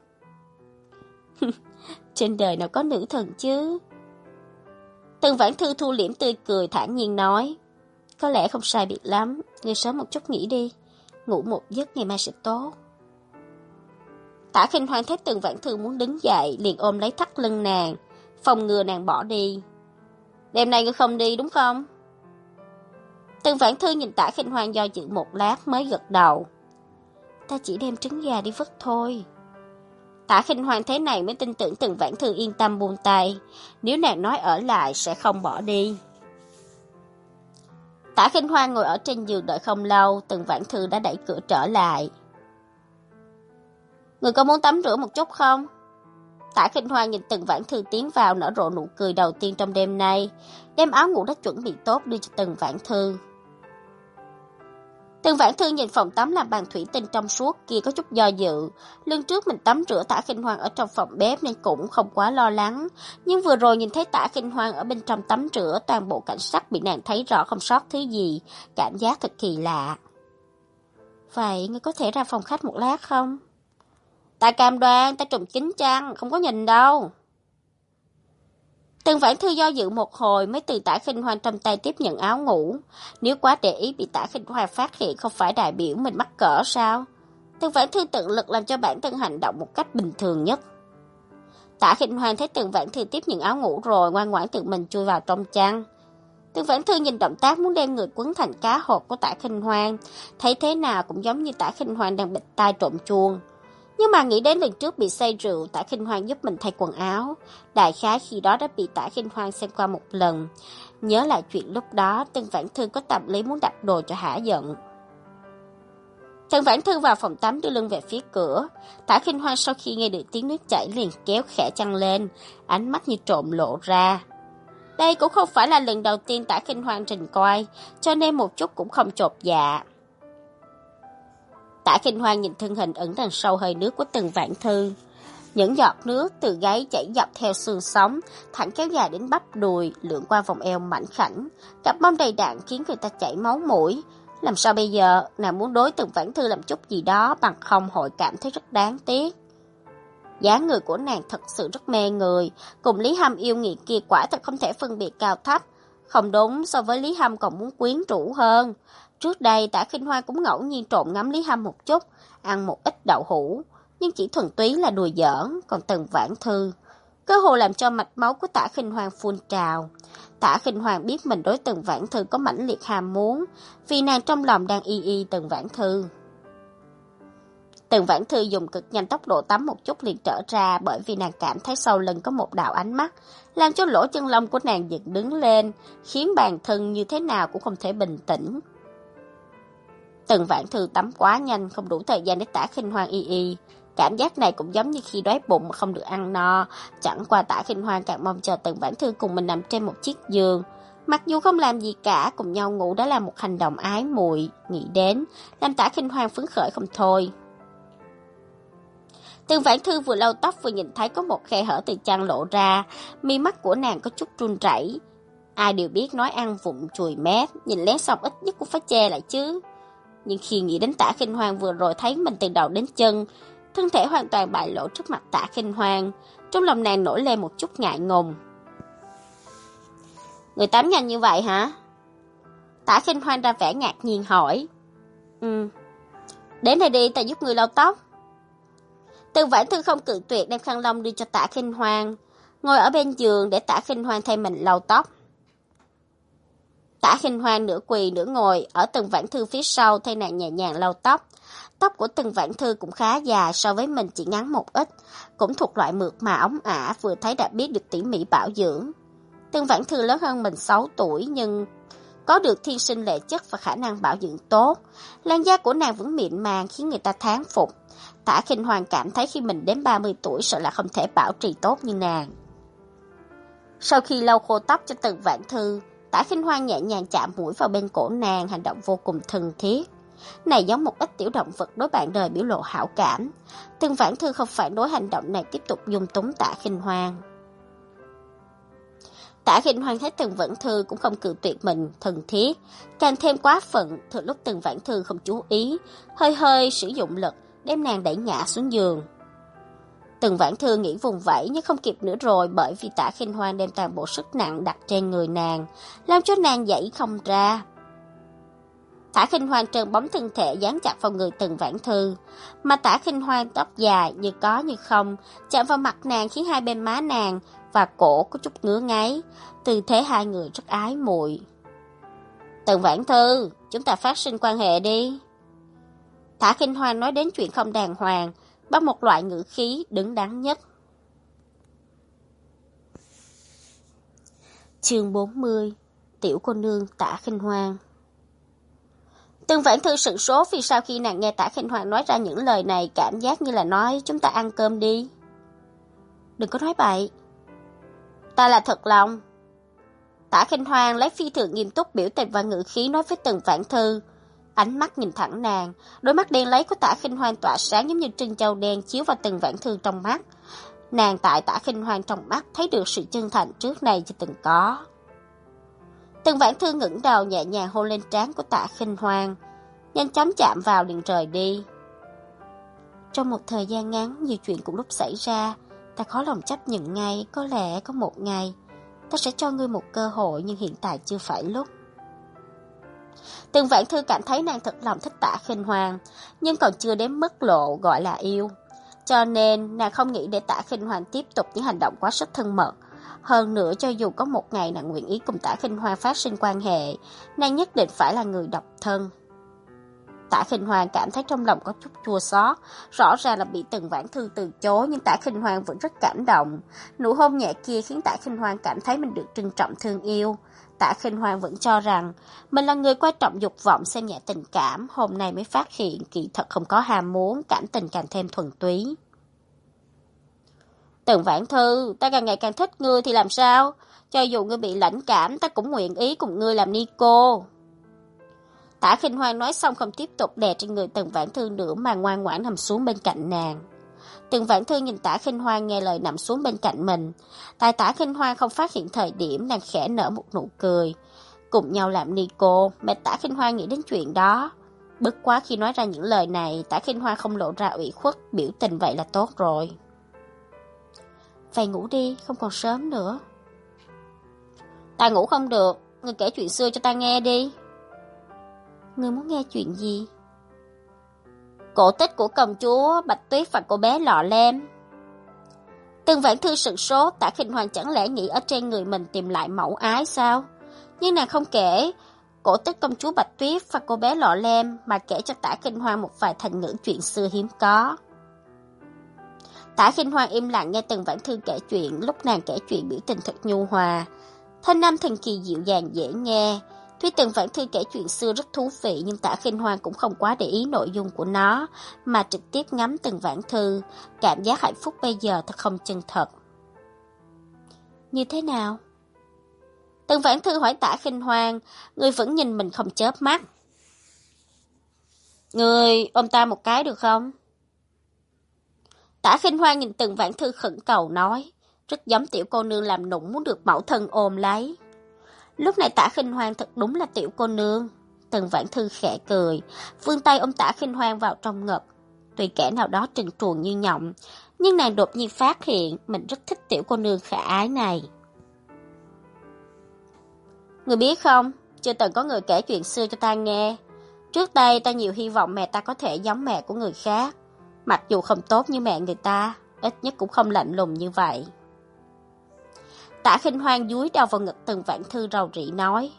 A: Trên đời nào có nữ thần chứ? Từng Vãn Thư thu liễm tươi cười thản nhiên nói, có lẽ không sai biệt lắm, ngươi sớm một chút nghỉ đi, ngủ một giấc ngày mai sẽ tốt. Tả Khinh Hoan thấy Từng Vãn Thư muốn đứng dậy, liền ôm lấy thắt lưng nàng, phòng ngừa nàng bỏ đi. Đêm nay ngươi không đi đúng không? Từng Vãn Thư nhìn Tả Khinh Hoan do dự một lát mới gật đầu. Ta chỉ đem trứng gà đi vứt thôi. Tả Khinh Hoan thế này mới tin tưởng Từng Vãn Thư yên tâm buông tay, nếu nàng nói ở lại sẽ không bỏ đi. Tả Khinh Hoan ngồi ở trên giường đợi không lâu, Tần Vãn Thư đã đẩy cửa trở lại. Người có muốn tắm rửa một chút không? Tả Khinh Hoan nhìn Tần Vãn Thư tiến vào, nở rộ nụ cười đầu tiên trong đêm nay, đem áo ngủ đã chuẩn bị tốt đưa cho Tần Vãn Thư. Tần Vãn Thư nhìn phòng tắm làm bằng thủy tinh trong suốt kia có chút do dự. Lần trước mình tắm rửa Tả Khinh Hoan ở trong phòng bếp nên cũng không quá lo lắng. Nhưng vừa rồi nhìn thấy Tả Khinh Hoan ở bên trong tắm rửa, toàn bộ cảnh sắc bị nàng thấy rõ không sót thứ gì. Cảm giác thật kỳ lạ. Vậy ngươi có thể ra phòng khách một lát không? Ta cam đoan, ta trùm kín chăn, không có nhìn đâu. Tần Vãn Thư do dự một hồi mới từ Tả Khinh Hoan trong tay tiếp nhận áo ngủ. Nếu quá để ý bị Tả Khinh Hoan phát hiện không phải đại biểu mình mắc cỡ sao? Tần Vãn Thư tận lực làm cho bản thân hành động một cách bình thường nhất. Tả Khinh Hoan thấy Tần Vãn Thư tiếp nhận áo ngủ rồi, ngoan ngoãn tự mình chui vào trong chăn. Tần Vãn Thư nhìn động tác muốn đem người quấn thành cá hột của Tả Khinh Hoan, thấy thế nào cũng giống như Tả Khinh Hoan đang bịt tai trộm chuông. Nhưng mà nghĩ đến lần trước bị say rượu, Tả Khinh Hoan giúp mình thay quần áo. Đại khái khi đó đã bị Tả Khinh Hoan xem qua một lần. Nhớ lại chuyện lúc đó, Tần Vãn Thư có tâm lý muốn đập đồ cho hả giận. Tần Vãn Thư vào phòng tắm đưa lưng về phía cửa. Tả Khinh Hoan sau khi nghe được tiếng nước chảy liền kéo khẽ chăn lên, ánh mắt như trộm lộ ra. Đây cũng không phải là lần đầu tiên Tả Khinh Hoan trình coi, cho nên một chút cũng không chột dạ. Tả Khinh Hoan nhìn thân hình ẩn đằng sau hơi nước của Tần Vãn Thư. Những giọt nước từ gáy chảy dọc theo xương sống, thẳng kéo dài đến bắp đùi, lượn qua vòng eo mảnh khảnh. Cặp mông đầy đặn khiến người ta chảy máu mũi. Làm sao bây giờ, nàng muốn đối Tần Vãn Thư làm chút gì đó, bằng không hội cảm thấy rất đáng tiếc. Dáng người của nàng thật sự rất mê người, cùng Lý Hâm yêu nghiệt kia quả thật không thể phân biệt cao thấp. Không đúng, so với Lý Hâm còn muốn quyến rũ hơn. Trước đây Tả Khinh Hoan cũng ngẫu nhiên trộm ngắm Lý Hâm một chút, ăn một ít đậu hũ, nhưng chỉ thuần túy là đùa giỡn. Còn Tần Vãn Thư, cơ hồ làm cho mạch máu của Tả Khinh Hoan phun trào. Tả Khinh Hoan biết mình đối Tần Vãn Thư có mãnh liệt ham muốn, vì nàng trong lòng đang y y Tần Vãn Thư. Tần Vãn Thư dùng cực nhanh tốc độ tắm một chút liền trở ra, bởi vì nàng cảm thấy sau lưng có một đạo ánh mắt, làm cho lỗ chân lông của nàng dựng đứng lên, khiến bản thân như thế nào cũng không thể bình tĩnh. Tần Vãn Thư tắm quá nhanh, không đủ thời gian để Tả Khinh Hoan y y. Cảm giác này cũng giống như khi đói bụng mà không được ăn no. Chẳng qua Tả Khinh Hoan càng mong chờ Tần Vãn Thư cùng mình nằm trên một chiếc giường. Mặc dù không làm gì cả, cùng nhau ngủ đã là một hành động ái muội, nghĩ đến, làm Tả Khinh Hoan phấn khởi không thôi. Tần Vãn Thư vừa lau tóc vừa nhìn thấy có một khe hở từ chăn lộ ra, mi mắt của nàng có chút run rẩy. Ai đều biết nói ăn vụng chùi mép, nhìn lén xong ít nhất cũng phải che lại chứ. Nhưng khi nghĩ đến Tả Khinh Hoan vừa rồi thấy mình từ đầu đến chân, thân thể hoàn toàn bại lộ trước mặt Tả Khinh Hoan, trong lòng nàng nổi lên một chút ngại ngùng. Người tắm nhanh như vậy hả? Tả Khinh Hoan ra vẻ ngạc nhiên hỏi. Ừ, đến đây đi, ta giúp người lau tóc. Tần Vãn Thư không cự tuyệt, đem khăn lông đưa cho Tả Khinh Hoan, ngồi ở bên giường để Tả Khinh Hoan thay mình lau tóc. Tả Khinh Hoan nửa quỳ nửa ngồi ở Tần Vãn Thư phía sau thay nàng nhẹ nhàng lau tóc. Tóc của Tần Vãn Thư cũng khá dài, so với mình chỉ ngắn một ít, cũng thuộc loại mượt mà óng ả, vừa thấy đã biết được tỉ mỉ bảo dưỡng. Tần Vãn Thư lớn hơn mình sáu tuổi nhưng có được thiên sinh lệ chất và khả năng bảo dưỡng tốt. Làn da của nàng vẫn mịn màng khiến người ta thán phục. Tả Khinh Hoan cảm thấy khi mình đến ba mươi tuổi sợ là không thể bảo trì tốt như nàng. Sau khi lau khô tóc cho Tần Vãn Thư, Tả Khinh Hoan nhẹ nhàng chạm mũi vào bên cổ nàng, hành động vô cùng thân thiết. Này giống một ít tiểu động vật đối bạn đời biểu lộ hảo cảm. Tần Vãn Thư không phản đối hành động này, tiếp tục dung túng Tả Khinh Hoan. Tả Khinh Hoan thấy Tần Vãn Thư cũng không cự tuyệt mình, thân thiết, càng thêm quá phận. Thừa lúc Tần Vãn Thư không chú ý, hơi hơi sử dụng lực đem nàng đẩy ngã xuống giường. Tần Vãn Thư nghĩ vùng vẫy nhưng không kịp nữa rồi, bởi vì Tả Khinh Hoan đem toàn bộ sức nặng đặt trên người nàng, làm cho nàng giãy không ra. Tả Khinh Hoan trơn bóng thân thể dán chặt vào người Tần Vãn Thư, mà Tả Khinh Hoan tóc dài như có như không chạm vào mặt nàng, khiến hai bên má nàng và cổ có chút ngứa ngáy. Tư thế hai người rất ái muội. Tần Vãn Thư, chúng ta phát sinh quan hệ đi. Tả Khinh Hoan nói đến chuyện không đàng hoàng bằng một loại ngữ khí đứng đắn nhất. Chương bốn mươi. Tiểu cô nương Tả Khinh Hoan.
B: Tường Vãn Thư sửng sốt vì sau khi nàng nghe Tả Khinh Hoan nói ra những lời này, cảm giác như là nói chúng ta ăn cơm đi. Đừng có nói bậy. Ta là thật lòng. Tả Khinh Hoan lấy phi thường nghiêm túc biểu tình và ngữ khí nói với Tường Vãn Thư. Ánh mắt nhìn thẳng nàng, đôi mắt đen lấy của Tả Khinh Hoan tỏa sáng giống như trân châu đen chiếu vào Tường Vãn Thư trong mắt. Nàng tại Tả Khinh Hoan trong mắt thấy được sự chân thành trước nay chưa từng có. Tường Vãn Thư ngẩng đầu nhẹ nhàng hôn lên trán của Tả Khinh Hoan, nhanh chóng chạm vào liền rời đi. Trong một thời gian ngắn, nhiều chuyện cùng lúc xảy ra, ta khó lòng chấp nhận ngay, có lẽ có một ngày ta sẽ cho ngươi một cơ hội, nhưng hiện tại chưa phải lúc. Tường Vãn Thư cảm thấy nàng thật lòng thích Tả Khinh Hoan, nhưng còn chưa đến mức lộ gọi là yêu. Cho nên nàng không nghĩ để Tả Khinh Hoan tiếp tục những hành động quá sức thân mật. Hơn nữa, cho dù có một ngày nàng nguyện ý cùng Tả Khinh Hoan phát sinh quan hệ, nàng nhất định phải là người độc thân. Tả Khinh Hoan cảm thấy trong lòng có chút chua xót, rõ ràng là bị Tường Vãn Thư từ chối, nhưng Tả Khinh Hoan vẫn rất cảm động. Nụ hôn nhẹ kia khiến Tả Khinh Hoan cảm thấy mình được trân trọng thương yêu. Tả Khinh Hoan vẫn cho rằng mình là người quan trọng dục vọng, xem nhẹ tình cảm, hôm nay mới phát hiện kỳ thật không có ham muốn, cảm tình càng thêm thuần túy. Tường Vãn Thư, ta càng ngày càng thích ngươi thì làm sao? Cho dù ngươi bị lãnh cảm, ta cũng nguyện ý cùng ngươi làm ni cô. Tả Khinh Hoan nói xong không tiếp tục đè trên người Tường Vãn Thư nữa mà ngoan ngoãn nằm xuống bên cạnh nàng. Tường Vãn Thư nhìn Tả Khinh Hoan nghe lời nằm xuống bên cạnh mình. Tại Tả Khinh Hoan không phát hiện thời điểm, nàng khẽ nở một nụ cười. Cùng nhau làm ni cô, mẹ Tả Khinh Hoan nghĩ đến chuyện đó. Bất quá khi nói ra những lời này, Tả Khinh Hoan không lộ ra ủy khuất, biểu tình vậy là tốt rồi. Vậy ngủ đi, không còn sớm nữa. Ta ngủ không được, ngươi kể chuyện xưa cho ta nghe đi. Ngươi muốn nghe chuyện gì? Cổ tích của công chúa Bạch Tuyết và cô bé Lọ Lem. Tường Vãn Thư sửng sốt, Tả Khinh Hoan chẳng lẽ nghĩ ở trên người mình tìm lại mẫu ái sao? Nhưng nàng không kể cổ tích công chúa Bạch Tuyết và cô bé Lọ Lem, mà kể cho Tả Khinh Hoan một vài thành ngữ chuyện xưa hiếm có. Tả Khinh Hoan im lặng nghe Tường Vãn Thư kể chuyện, lúc nàng kể chuyện biểu tình thật nhu hòa, thanh âm thần kỳ dịu dàng dễ nghe. Tuy Tường Vãn Thư kể chuyện xưa rất thú vị, nhưng Tả Khinh Hoan cũng không quá để ý nội dung của nó, mà trực tiếp ngắm Tường Vãn Thư, cảm giác hạnh phúc bây giờ thật không chân thật. Như thế nào? Tường Vãn Thư hỏi Tả Khinh Hoan, người vẫn nhìn mình không chớp mắt. Người ôm ta một cái được không? Tả Khinh Hoan nhìn Tường Vãn Thư khẩn cầu nói, rất giống tiểu cô nương làm nũng muốn được mẫu thân ôm lấy. Lúc này Tả Khinh Hoan thật đúng là tiểu cô nương. Tường Vãn Thư khẽ cười, vươn tay ôm Tả Khinh Hoan vào trong ngực. Tuy kẻ nào đó trần truồng như nhộng, nhưng nàng đột nhiên phát hiện mình rất thích tiểu cô nương khả ái này. Người biết không, chưa từng có người kể chuyện xưa cho ta nghe. Trước đây ta nhiều hy vọng mẹ ta có thể giống mẹ của người khác. Mặc dù không tốt như mẹ người ta, ít nhất cũng không lạnh lùng như vậy. Tả Khinh Hoan dúi đầu vào ngực Tường Vãn Thư rầu rĩ nói,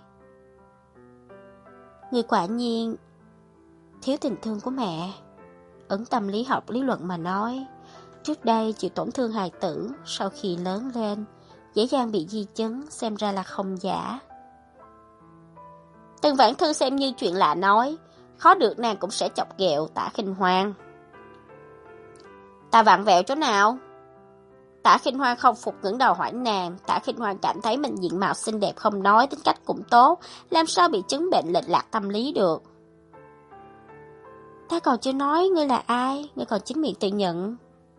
B: người quả nhiên thiếu tình thương của mẹ. Ấn tâm lý học lý luận mà nói, trước đây chịu tổn thương hài tử, sau khi lớn lên dễ dàng bị di chứng, xem ra là không giả. Tường Vãn Thư xem như chuyện lạ nói, khó được nàng cũng sẽ chọc ghẹo Tả Khinh Hoan. Ta vặn vẹo chỗ nào? Tả Khinh Hoan không phục ngẩng đầu hỏi nàng. Tả Khinh Hoan cảm thấy mình diện mạo xinh đẹp không nói, tính cách cũng tốt, làm sao bị chứng bệnh lệch lạc tâm lý được. Ta còn chưa nói ngươi là ai, ngươi còn chính miệng tự nhận.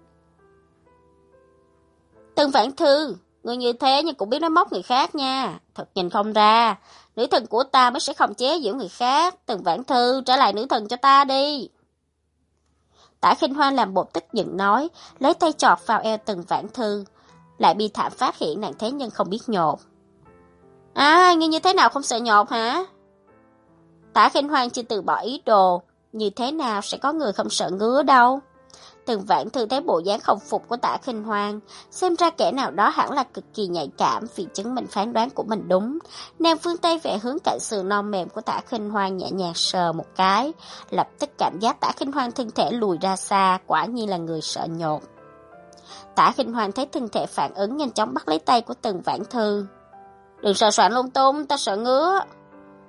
B: Tường Vãn Thư, ngươi như thế nhưng cũng biết nói móc người khác nha. Thật nhìn không ra, nữ thần của ta mới sẽ không chế giễu người khác. Tường Vãn Thư, trả lại nữ thần cho ta đi. Tả Khinh Hoan làm bộ tức giận nói, lấy tay chọt vào eo Tường Vãn Thư, lại bi thảm phát hiện nàng thế nhân không biết nhột. À, ngươi như thế nào không sợ nhột hả? Tả Khinh Hoan chưa từ bỏ ý đồ, như thế nào sẽ có người không sợ ngứa đâu. Tường Vãn Thư thấy bộ dáng không phục của Tả Khinh Hoan, xem ra kẻ nào đó hẳn là cực kỳ nhạy cảm vì chứng minh phán đoán của mình đúng. Nàng vươn tay về hướng cạnh sườn non mềm của Tả Khinh Hoan nhẹ nhàng sờ một cái, lập tức cảm giác Tả Khinh Hoan thân thể lùi ra xa, quả nhiên là người sợ nhột. Tả Khinh Hoan thấy thân thể phản ứng, nhanh chóng bắt lấy tay của Tường Vãn Thư. Đừng sờ soạn lung tung, ta sợ ngứa.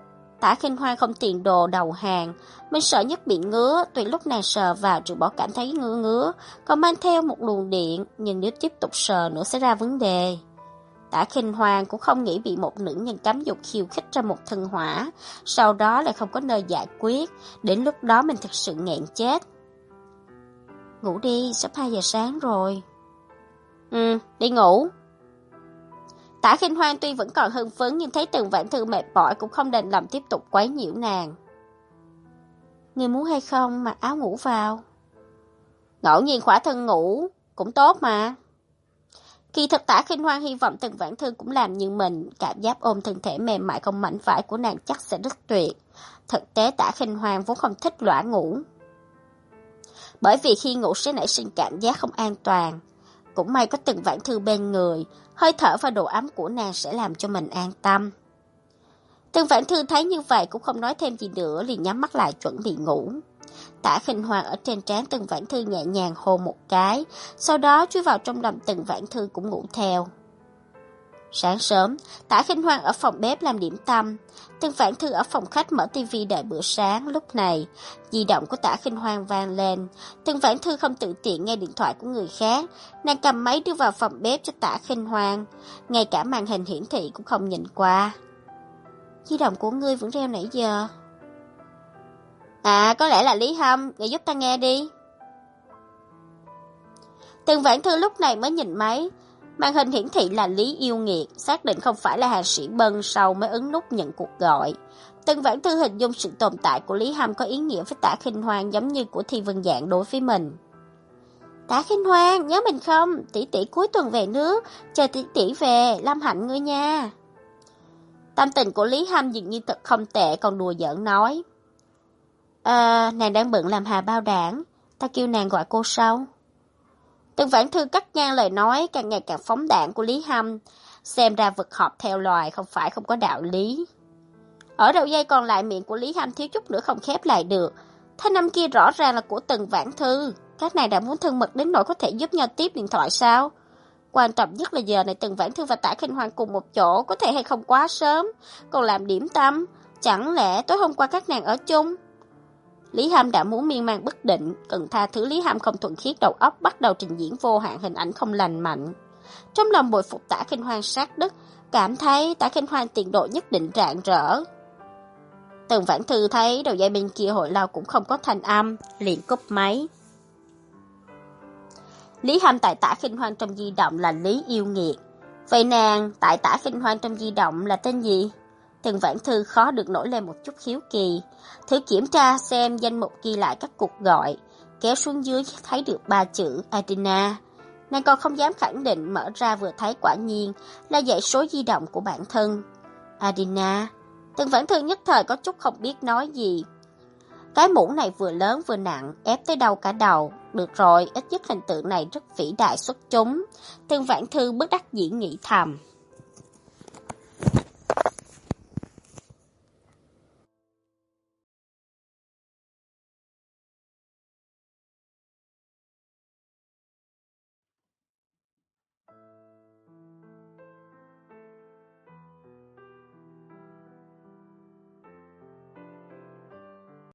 B: Tả Khinh Hoan không tiền đồ đầu hàng, mình sợ nhất bị ngứa, tuy lúc nàng sờ vào trừ bỏ cảm thấy ngứa ngứa, còn mang theo một luồng điện, nhưng nếu tiếp tục sờ nữa sẽ ra vấn đề. Tả Khinh Hoan cũng không nghĩ bị một nữ nhân cấm dục khiêu khích ra một thân hỏa, sau đó lại không có nơi giải quyết, đến lúc đó mình thực sự nghẹn chết. Ngủ đi, sắp hai giờ sáng rồi. Ừ, đi ngủ. Tả Khinh Hoan tuy vẫn còn hưng phấn nhưng thấy Tần Vãn Thư mệt mỏi cũng không đành lòng tiếp tục quấy nhiễu nàng. Ngươi muốn hay không mặc áo ngủ vào? Ngẫu nhiên khỏa thân ngủ cũng tốt mà. Kỳ thực Tả Khinh Hoan hy vọng Tần Vãn Thư cũng làm như mình, cảm giác ôm thân thể mềm mại không mảnh vải của nàng chắc sẽ rất tuyệt. Thực tế Tả Khinh Hoan vốn không thích lõa ngủ, bởi vì khi ngủ sẽ nảy sinh cảm giác không an toàn. Cũng may có Tần Vãn Thư bên người, hơi thở và độ ấm của nàng sẽ làm cho mình an tâm. Tần Vãn Thư thấy như vậy cũng không nói thêm gì nữa, liền nhắm mắt lại chuẩn bị ngủ. Tả Khinh Hoan ở trên trán Tần Vãn Thư nhẹ nhàng hôn một cái, sau đó chui vào trong lòng Tần Vãn Thư cũng ngủ theo. Sáng sớm, Tả Khinh Hoan ở phòng bếp làm điểm tâm, Tần Vãn Thư ở phòng khách mở tivi đợi bữa sáng. Lúc này, di động của Tả Khinh Hoan vang lên. Tần Vãn Thư không tự tiện nghe điện thoại của người khác, nàng cầm máy đưa vào phòng bếp cho Tả Khinh Hoan, ngay cả màn hình hiển thị cũng không nhìn qua. Di động của ngươi vẫn reo nãy giờ. À, có lẽ là Lý Hâm, người giúp ta nghe đi. Tần Vãn Thư lúc này mới nhìn máy, màn hình hiển thị là Lý Yêu Nghiệt, xác định không phải là Hà Sĩ Bân, sau mới ấn nút nhận cuộc gọi. Tần Vãn Thư hình dung sự tồn tại của Lý Hâm có ý nghĩa với Tả Khinh Hoan giống như của Thi Vân Dạng đối với mình. Tả Khinh Hoan, nhớ mình không? Tỷ tỷ cuối tuần về nước, chờ tỷ tỷ về, Lâm Hạnh ngươi nha. Tâm tình của Lý Hâm dường như thật không tệ, còn đùa giỡn nói. À, nàng đang bận làm Hà Bao Đảng, ta kêu nàng gọi cô sau. Tần Vãn Thư cắt ngang lời nói càng ngày càng phóng đãng của Lý Hâm, xem ra vật họp theo loài không phải không có đạo lý. Ở đầu dây còn lại miệng của Lý Hâm thiếu chút nữa không khép lại được, thanh âm kia rõ ràng là của Tần Vãn Thư. Các nàng đã muốn thân mật đến nỗi có thể giúp nhau tiếp điện thoại sao? Quan trọng nhất là giờ này Tần Vãn Thư và Tả Khinh Hoan cùng một chỗ, có thể hay không quá sớm, còn làm điểm tâm, chẳng lẽ tối hôm qua các nàng ở chung? Lý Hâm đã muốn miên man bất định, cần tha thứ Lý Hâm không thuần khiết đầu óc bắt đầu trình diễn vô hạn hình ảnh không lành mạnh. Trong lòng bội phục Tả Khinh Hoan sát đất, cảm thấy Tả Khinh Hoan tiền độ nhất định rạng rỡ. Tần Vãn Thư thấy đầu dây bên kia hồi lâu cũng không có thanh âm, liền cúp máy. Lý Hâm tại Tả Khinh Hoan trong di động là Lý Yêu Nghiệt. Vậy nàng tại Tả Khinh Hoan trong di động là tên gì? Tần Vãn Thư khó được nổi lên một chút hiếu kỳ, thử kiểm tra xem danh mục ghi lại các cuộc gọi, kéo xuống dưới thấy được ba chữ Adina. Nàng còn không dám khẳng định, mở ra vừa thấy quả nhiên là dãy số di động của bản thân. Adina. Tần Vãn Thư nhất thời có chút không biết nói gì. Cái mũ này vừa lớn vừa nặng, ép tới đâu cả đầu. Được rồi, ít nhất hình tượng này rất vĩ đại xuất chúng. Tần Vãn Thư bất đắc dĩ nghĩ thầm.